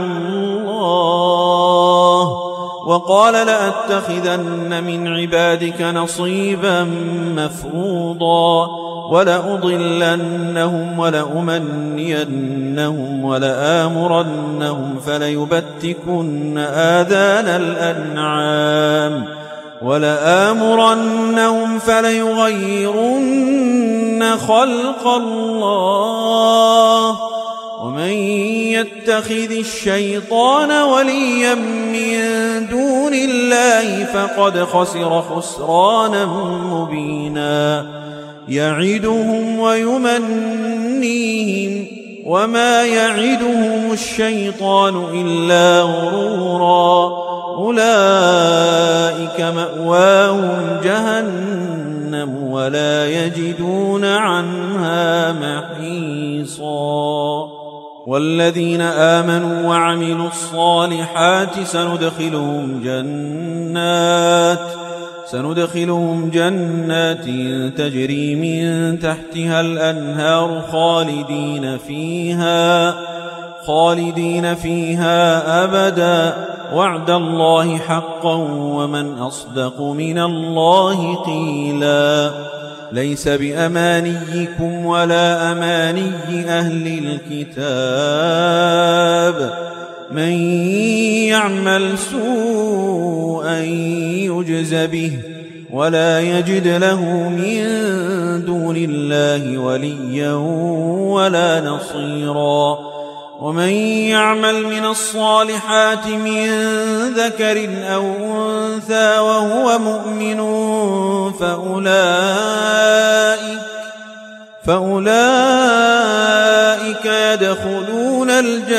الله وقال لأتخذن من عبادك نصيبا مفروضا ولأضلنهم ولأمنينهم ولآمرنهم فليبتكن آذان الأنعام ولآمرنهم فليغيرن خلق الله ومن يتخذ الشيطان وليا من دون الله فقد خسر خسرانا مبينا. يعدهم ويمنيهم وما يعدهم الشيطان إلا غرورا. أولئك مأواهم جهنم ولا يجدون عنها محيصا. والذين آمنوا وعملوا الصالحات سندخلهم جنات سندخلهم جنات تجري من تحتها الأنهار خالدين فيها خالدين فيها أبدا وعد الله حقا ومن أصدق من الله قيلا. ليس بأمانيكم ولا أماني أهل الكتاب من يعمل سوءا يجز به ولا يجد له من دون الله وليا ولا نصيرا. ومن يعمل من الصالحات من ذكر أو أنثى وهو مؤمن فأولئك, فأولئك يدخلون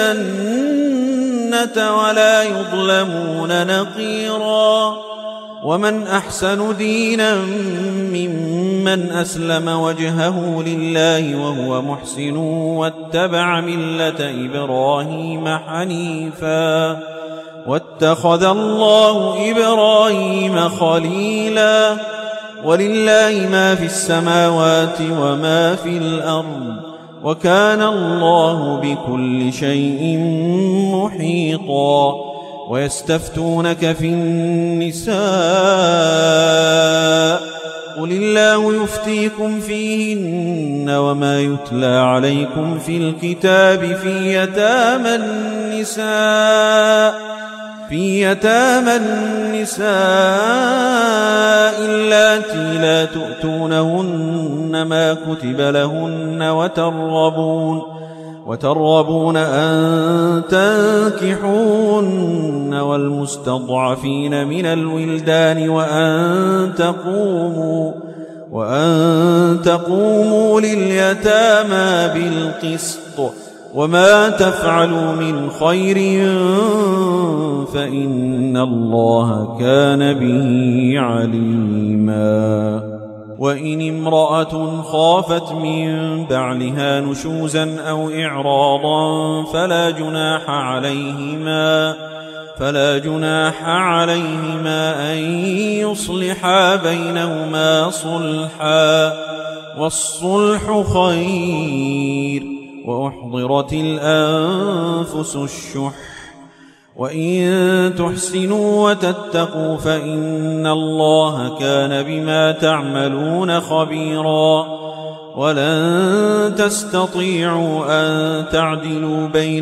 الجنة ولا يظلمون نقيرا. ومن أحسن دينا ممن أسلم وجهه لله وهو محسن واتبع ملة إبراهيم حنيفا واتخذ الله إبراهيم خليلا. ولله ما في السماوات وما في الأرض وكان الله بكل شيء محيطا. ويستفتونك في النساء قل الله يفتيكم فيهن وما يتلى عليكم في الكتاب في يتامى النساء في يتامى النساء اللاتي لا تؤتونهن ما كتب لهن وترغبون وترغبون أن تنكحوهن والمستضعفين من الولدان وأن تقوموا وأن تقوموا لليتامى بالقسط وما تفعلوا من خير فإن الله كان به عليما. وإن امرأة خافت من بعلها نشوزا أو إعراضا فلا جناح عليهما فلا جناح عليهما أن يصلحا بينهما صلحا والصلح خير. وأحضرت الأنفس الشح وإن تحسنوا وتتقوا فإن الله كان بما تعملون خبيرا. ولن تستطيعوا أن تعدلوا بين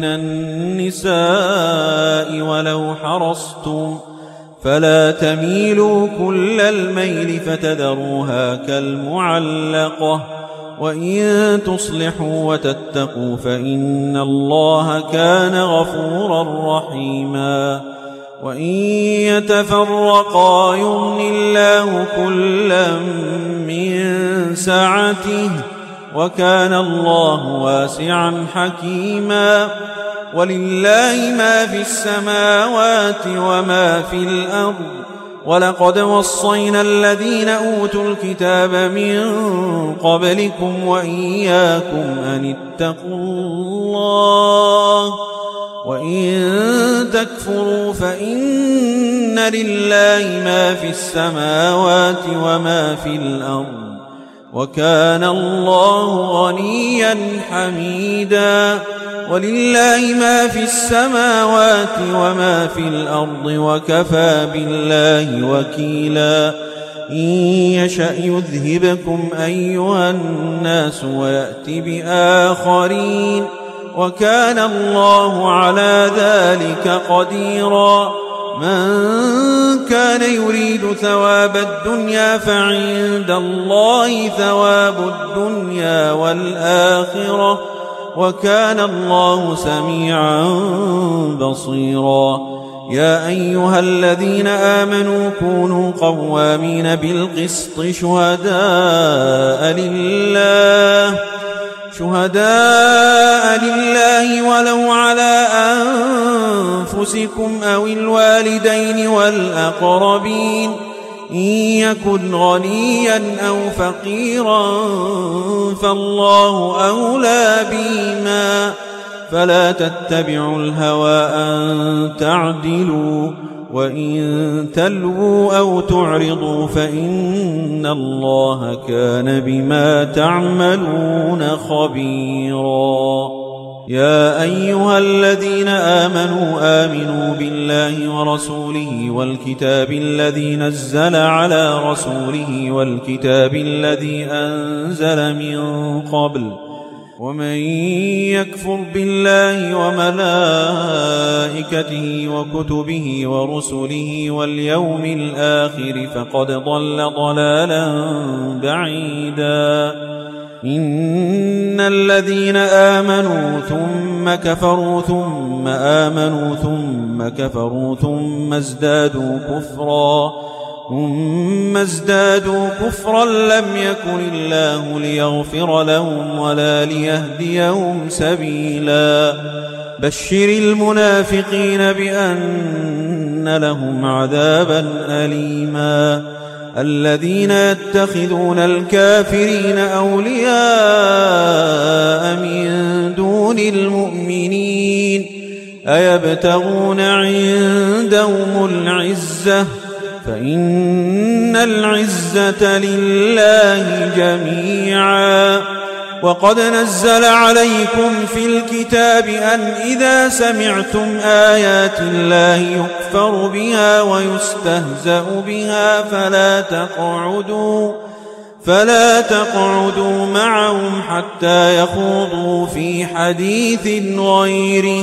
النساء ولو حرصتم فلا تميلوا كل الميل فتذروها كالمعلقة. وإن تصلحوا وتتقوا فإن الله كان غفورا رحيما. وإن يتفرقا يغن الله كلا من سعته وكان الله واسعا حكيما ولله ما في السماوات وما في الأرض ولقد وصينا الذين أوتوا الكتاب من قبلكم وإياكم أن اتقوا الله وإن تكفروا فإن لله ما في السماوات وما في الأرض وكان الله غنيا حميدا ولله ما في السماوات وما في الأرض وكفى بالله وكيلا إن يشأ يذهبكم أيها الناس ويأتي بآخرين وكان الله على ذلك قديرا من كان يريد ثواب الدنيا فعند الله ثواب الدنيا والآخرة وكان الله سميعا بصيرا يا أيها الذين آمنوا كونوا قوامين بالقسط شهداء لله شهداء لله ولو على أنفسكم أو الوالدين والأقربين إن يكن غنيا أو فقيرا فالله أولى بهما فلا تتبعوا الهوى أن تعدلوا وإن تلووا أو تعرضوا فإن الله كان بما تعملون خبيرا يا أيها الذين آمنوا آمنوا بالله ورسوله والكتاب الذي نزل على رسوله والكتاب الذي أنزل من قبل ومن يكفر بالله وملائكته وكتبه ورسله واليوم الآخر فقد ضل ضلالا بعيدا إن الذين آمنوا ثم كفروا ثم آمنوا ثم كفروا ثم ازدادوا كفرا ثم ازدادوا كفرا لم يكن الله ليغفر لهم ولا ليهديهم سبيلا بشر المنافقين بأن لهم عذابا أليما الذين يتخذون الكافرين أولياء من دون المؤمنين أيبتغون عندهم العزة فإن العزة لله جميعا وقد نزل عليكم في الكتاب أن إذا سمعتم آيات الله يكفر بها ويستهزأ بها فلا تقعدوا فلا تقعدوا معهم حتى يخوضوا في حديث غيره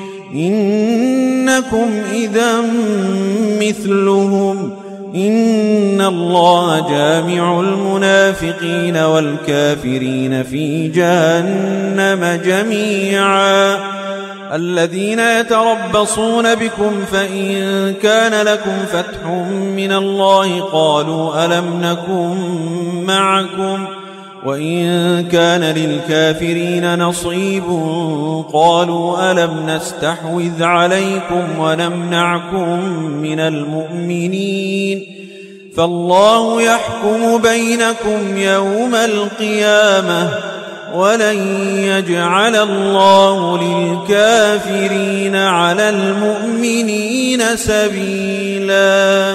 إنكم إذا مثلهم إن الله جامع المنافقين والكافرين في جهنم جميعا الذين يتربصون بكم فإن كان لكم فتح من الله قالوا ألم نكن معكم وإن كان للكافرين نصيب قالوا ألم نستحوذ عليكم ونمنعكم من المؤمنين فالله يحكم بينكم يوم القيامة ولن يجعل الله للكافرين على المؤمنين سبيلا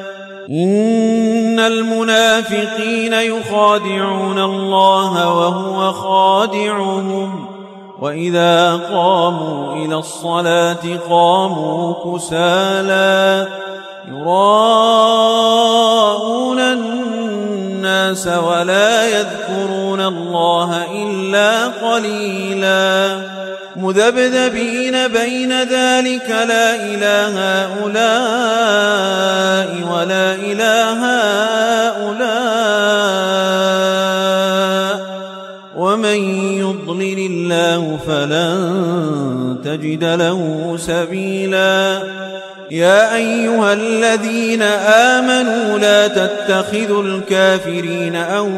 إن المنافقين يخادعون الله وهو خادعهم وإذا قاموا إلى الصلاة قاموا كسالى يراءون الناس ولا يذكرون الله إلا قليلا مذبذبين بين ذلك لا إله هؤلاء ولا إله هؤلاء ومن يضلل الله فلن تجد له سبيلا يا أيها الذين آمنوا لا تتخذوا الكافرين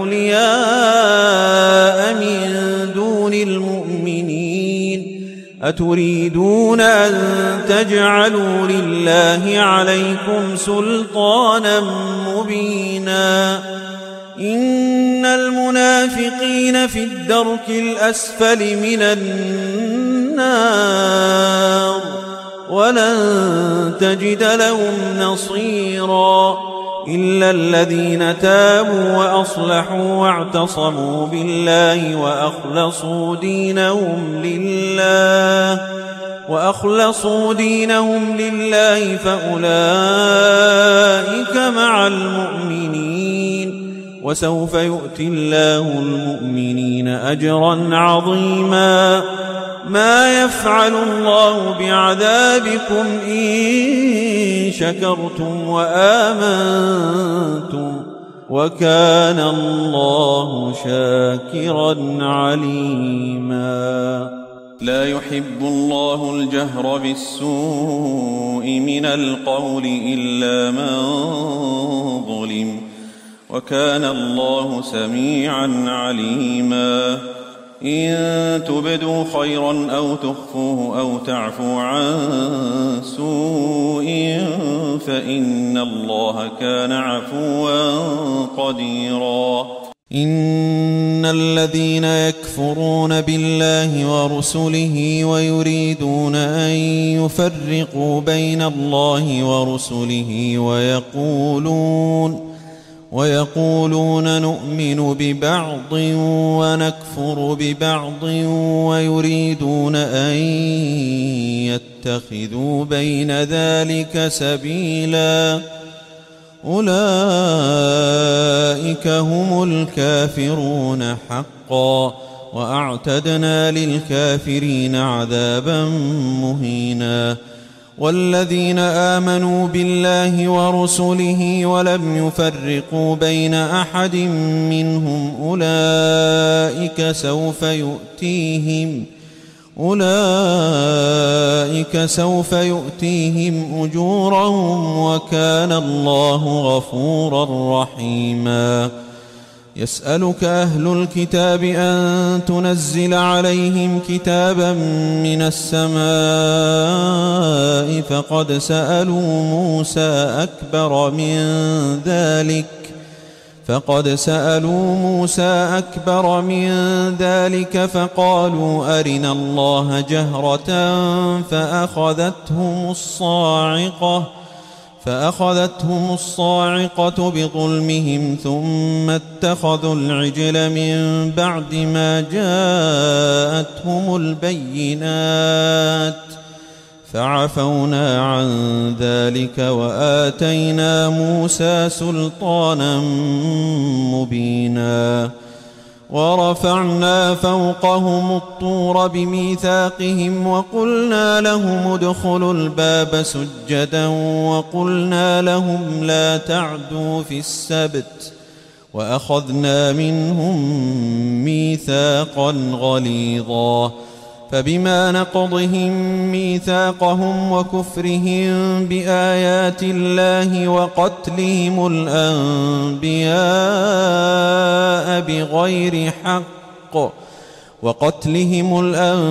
أولياء من دون المؤمنين أتريدون أن تجعلوا لله عليكم سلطانا مبينا إن المنافقين في الدرك الأسفل من النار ولن تجد لهم نصيرا إلا الذين تابوا وأصلحوا واعتصموا بالله وأخلصوا دينهم لله وأخلصوا دينهم لله فأولئك مع المؤمنين وسوف يؤتي الله المؤمنين أجرا عظيما ما يفعل الله بعذابكم إن شكرتم وآمنتم وكان الله شاكرا عليما لا يحب الله الجهر بالسوء من القول إلا من ظلم وكان الله سميعا عليما إن تبدوا خيرا أو تخفوه أو تعفو عن سوء فإن الله كان عفوا قديرا إن الذين يكفرون بالله ورسله ويريدون أن يفرقوا بين الله ورسله ويقولون ويقولون نؤمن ببعض ونكفر ببعض ويريدون أن يتخذوا بين ذلك سبيلا أولئك هم الكافرون حقا وأعتدنا للكافرين عذابا مهينا والذين آمنوا بالله ورسله ولم يفرقوا بين أحد منهم أولئك سوف يؤتيهم أولئك سوف يؤتيهم أجورهم وكان الله غفورا رحيما يسألك أهل الكتاب أن تنزل عليهم كتابا من السماء فقد سألوا موسى أكبر من ذلك فقد سألوا موسى أكبر من ذلك فقالوا أرنا الله جهرة فأخذتهم الصاعقة فأخذتهم الصاعقة بظلمهم ثم اتخذوا العجل من بعد ما جاءتهم البينات فعفونا عن ذلك وآتينا موسى سلطانا مبينا ورفعنا فوقهم الطور بميثاقهم وقلنا لهم ادخلوا الباب سجدا وقلنا لهم لا تعدوا في السبت وأخذنا منهم ميثاقا غليظا فبما نقضهم ميثاقهم وكفرهم بآيات الله وقتلهم الأنبياء بغير حق وقتلهم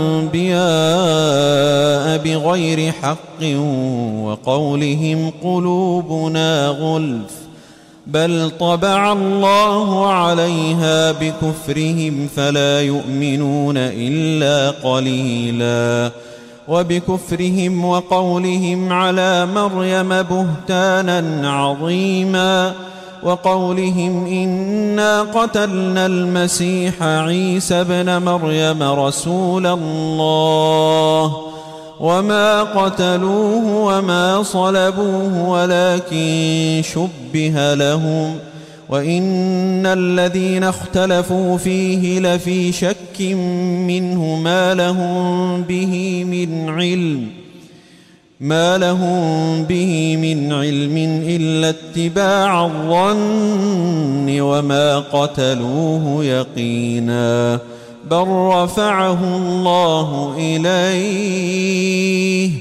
الأنبياء بغير حق وقولهم قلوبنا غلف بل طبع الله عليها بكفرهم فلا يؤمنون إلا قليلا وبكفرهم وقولهم على مريم بهتانا عظيما وقولهم إنا قتلنا المسيح عيسى ابن مريم رسول الله وما قتلوه وما صلبوه ولكن شبه لهم وإن الذين اختلفوا فيه لفي شك منه ما لهم به من علم ما لهم به من علم إلا اتباع الظن وما قتلوه يقينا بل رفعه الله إليه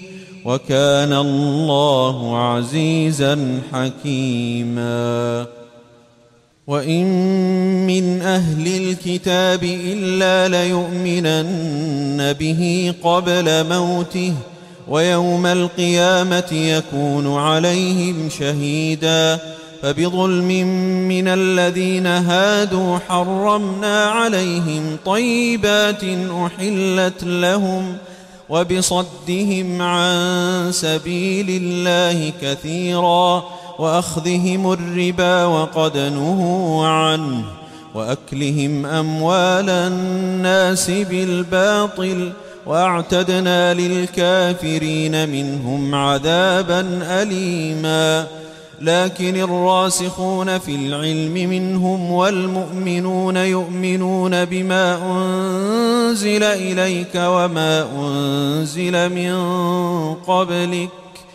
وكان الله عزيزا حكيما. وإن من أهل الكتاب إلا ليؤمنن به قبل موته ويوم القيامة يكون عليهم شهيدا. فبظلم من الذين هادوا حرمنا عليهم طيبات أحلت لهم وبصدهم عن سبيل الله كثيرا وأخذهم الربا وقد نهوا عنه وأكلهم أموال الناس بالباطل وأعتدنا للكافرين منهم عذابا أليما. لكن الراسخون في العلم منهم والمؤمنون يؤمنون بما أنزل إليك وما أنزل من قبلك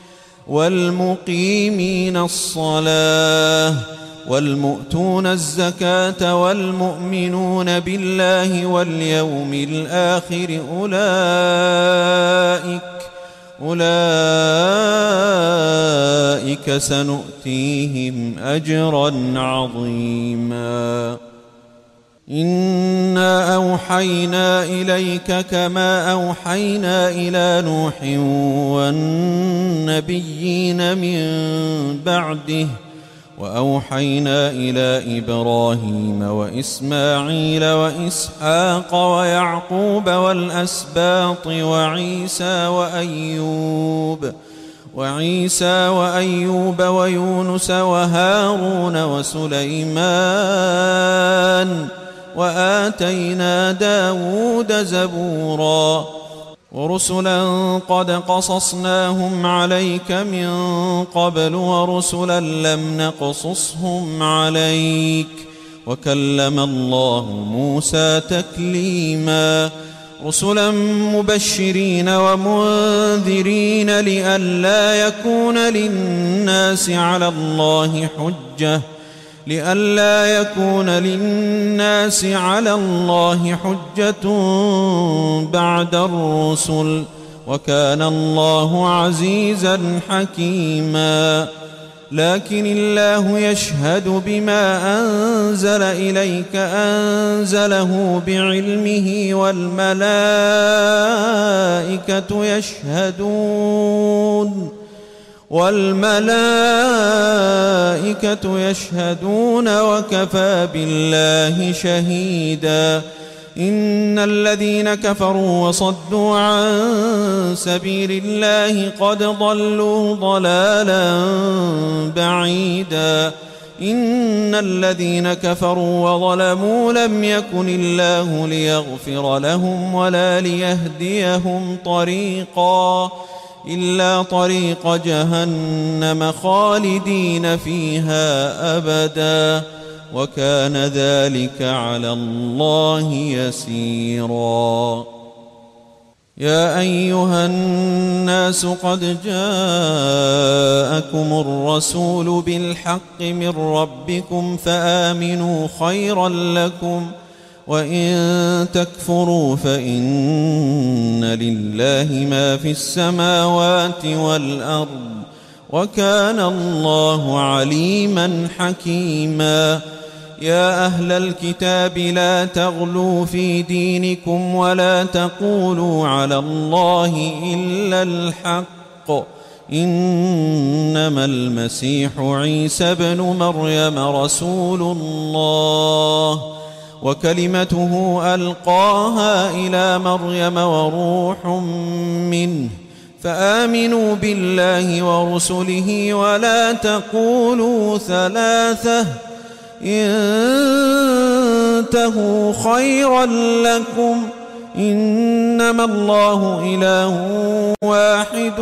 والمقيمين الصلاة والمؤتون الزكاة والمؤمنون بالله واليوم الآخر أولئك أولئك سنؤتيهم أجرا عظيما. إنا أوحينا إليك كما أوحينا إلى نوح والنبيين من بعده وأوحينا إلى إبراهيم وإسماعيل وإسحاق ويعقوب والأسباط وعيسى وأيوب وعيسى وأيوب ويونس وهارون وسليمان وآتينا داود زبورا. ورسلا قد قصصناهم عليك من قبل ورسلا لم نقصصهم عليك وكلم الله موسى تكليما. رسلا مبشرين ومنذرين لئلا يكون للناس على الله حجة لئلا يكون للناس على الله حجة بعد الرسل وكان الله عزيزا حكيما. لكن الله يشهد بما أنزل إليك أنزله بعلمه والملائكة يشهدون والملائكة يشهدون وكفى بالله شهيدا. إن الذين كفروا وصدوا عن سبيل الله قد ضلوا ضلالا بعيدا. إن الذين كفروا وظلموا لم يكن الله ليغفر لهم ولا ليهديهم طريقا إلا طريق جهنم خالدين فيها أبدا وكان ذلك على الله يسيرا. يا أيها الناس قد جاءكم الرسول بالحق من ربكم فآمنوا خيرا لكم وإن تكفروا فإن لله ما في السماوات والأرض وكان الله عليما حكيما. يا أهل الكتاب لا تغلوا في دينكم ولا تقولوا على الله إلا الحق إنما المسيح عيسى بن مريم رسول الله وكلمته ألقاها إلى مريم وروح منه فآمنوا بالله ورسله ولا تقولوا ثلاثة انتهوا خيرا لكم إنما الله إله واحد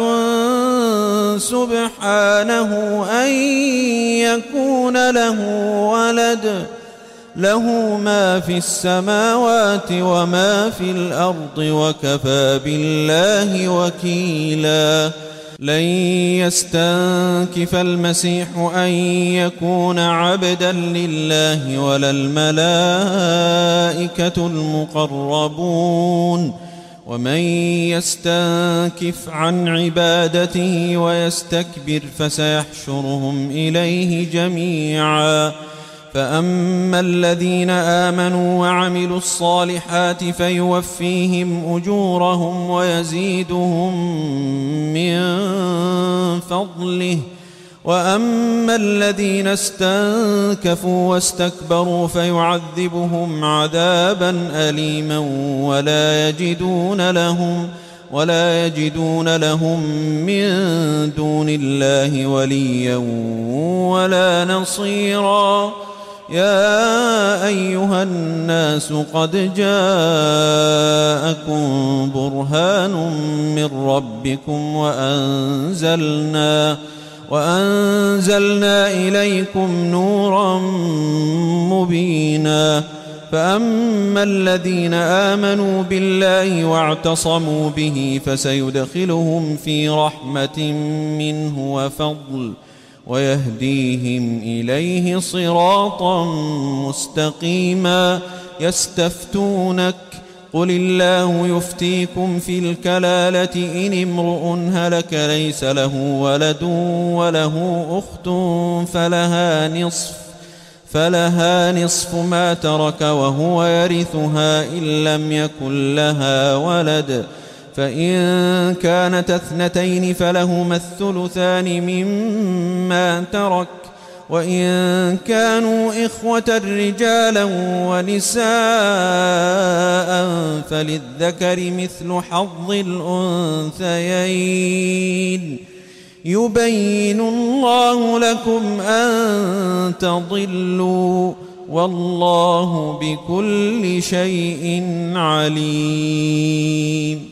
سبحانه أن يكون له ولد له ما في السماوات وما في الأرض وكفى بالله وكيلا. لن يستنكف المسيح أن يكون عبدا لله ولا الملائكة المقربون ومن يستنكف عن عبادته ويستكبر فسيحشرهم إليه جميعا. فأما الذين آمنوا وعملوا الصالحات فيوفيهم أجورهم ويزيدهم من فضله، وأما الذين استنكفوا واستكبروا فيعذبهم عذابا أليما ولا يجدون لهم ولا يجدون لهم من دون الله وليا ولا نصيرا. يا أيها الناس قد جاءكم برهان من ربكم وأنزلنا وأنزلنا إليكم نورا مبينا. فأما الذين آمنوا بالله واعتصموا به فسيدخلهم في رحمة منه وفضل ويهديهم إليه صراطا مستقيما. يستفتونك قل الله يفتيكم في الكلالة إن امرؤ هلك ليس له ولد وله أخت فلها نصف فلها نصف ما ترك وهو يرثها إن لم يكن لها ولد، فإن كانت اثنتين فلهما الثلثان مما ترك، وإن كانوا إخوة رجالا ونساء فللذكر مثل حظ الأنثيين. يبين الله لكم أن تضلوا والله بكل شيء عليم.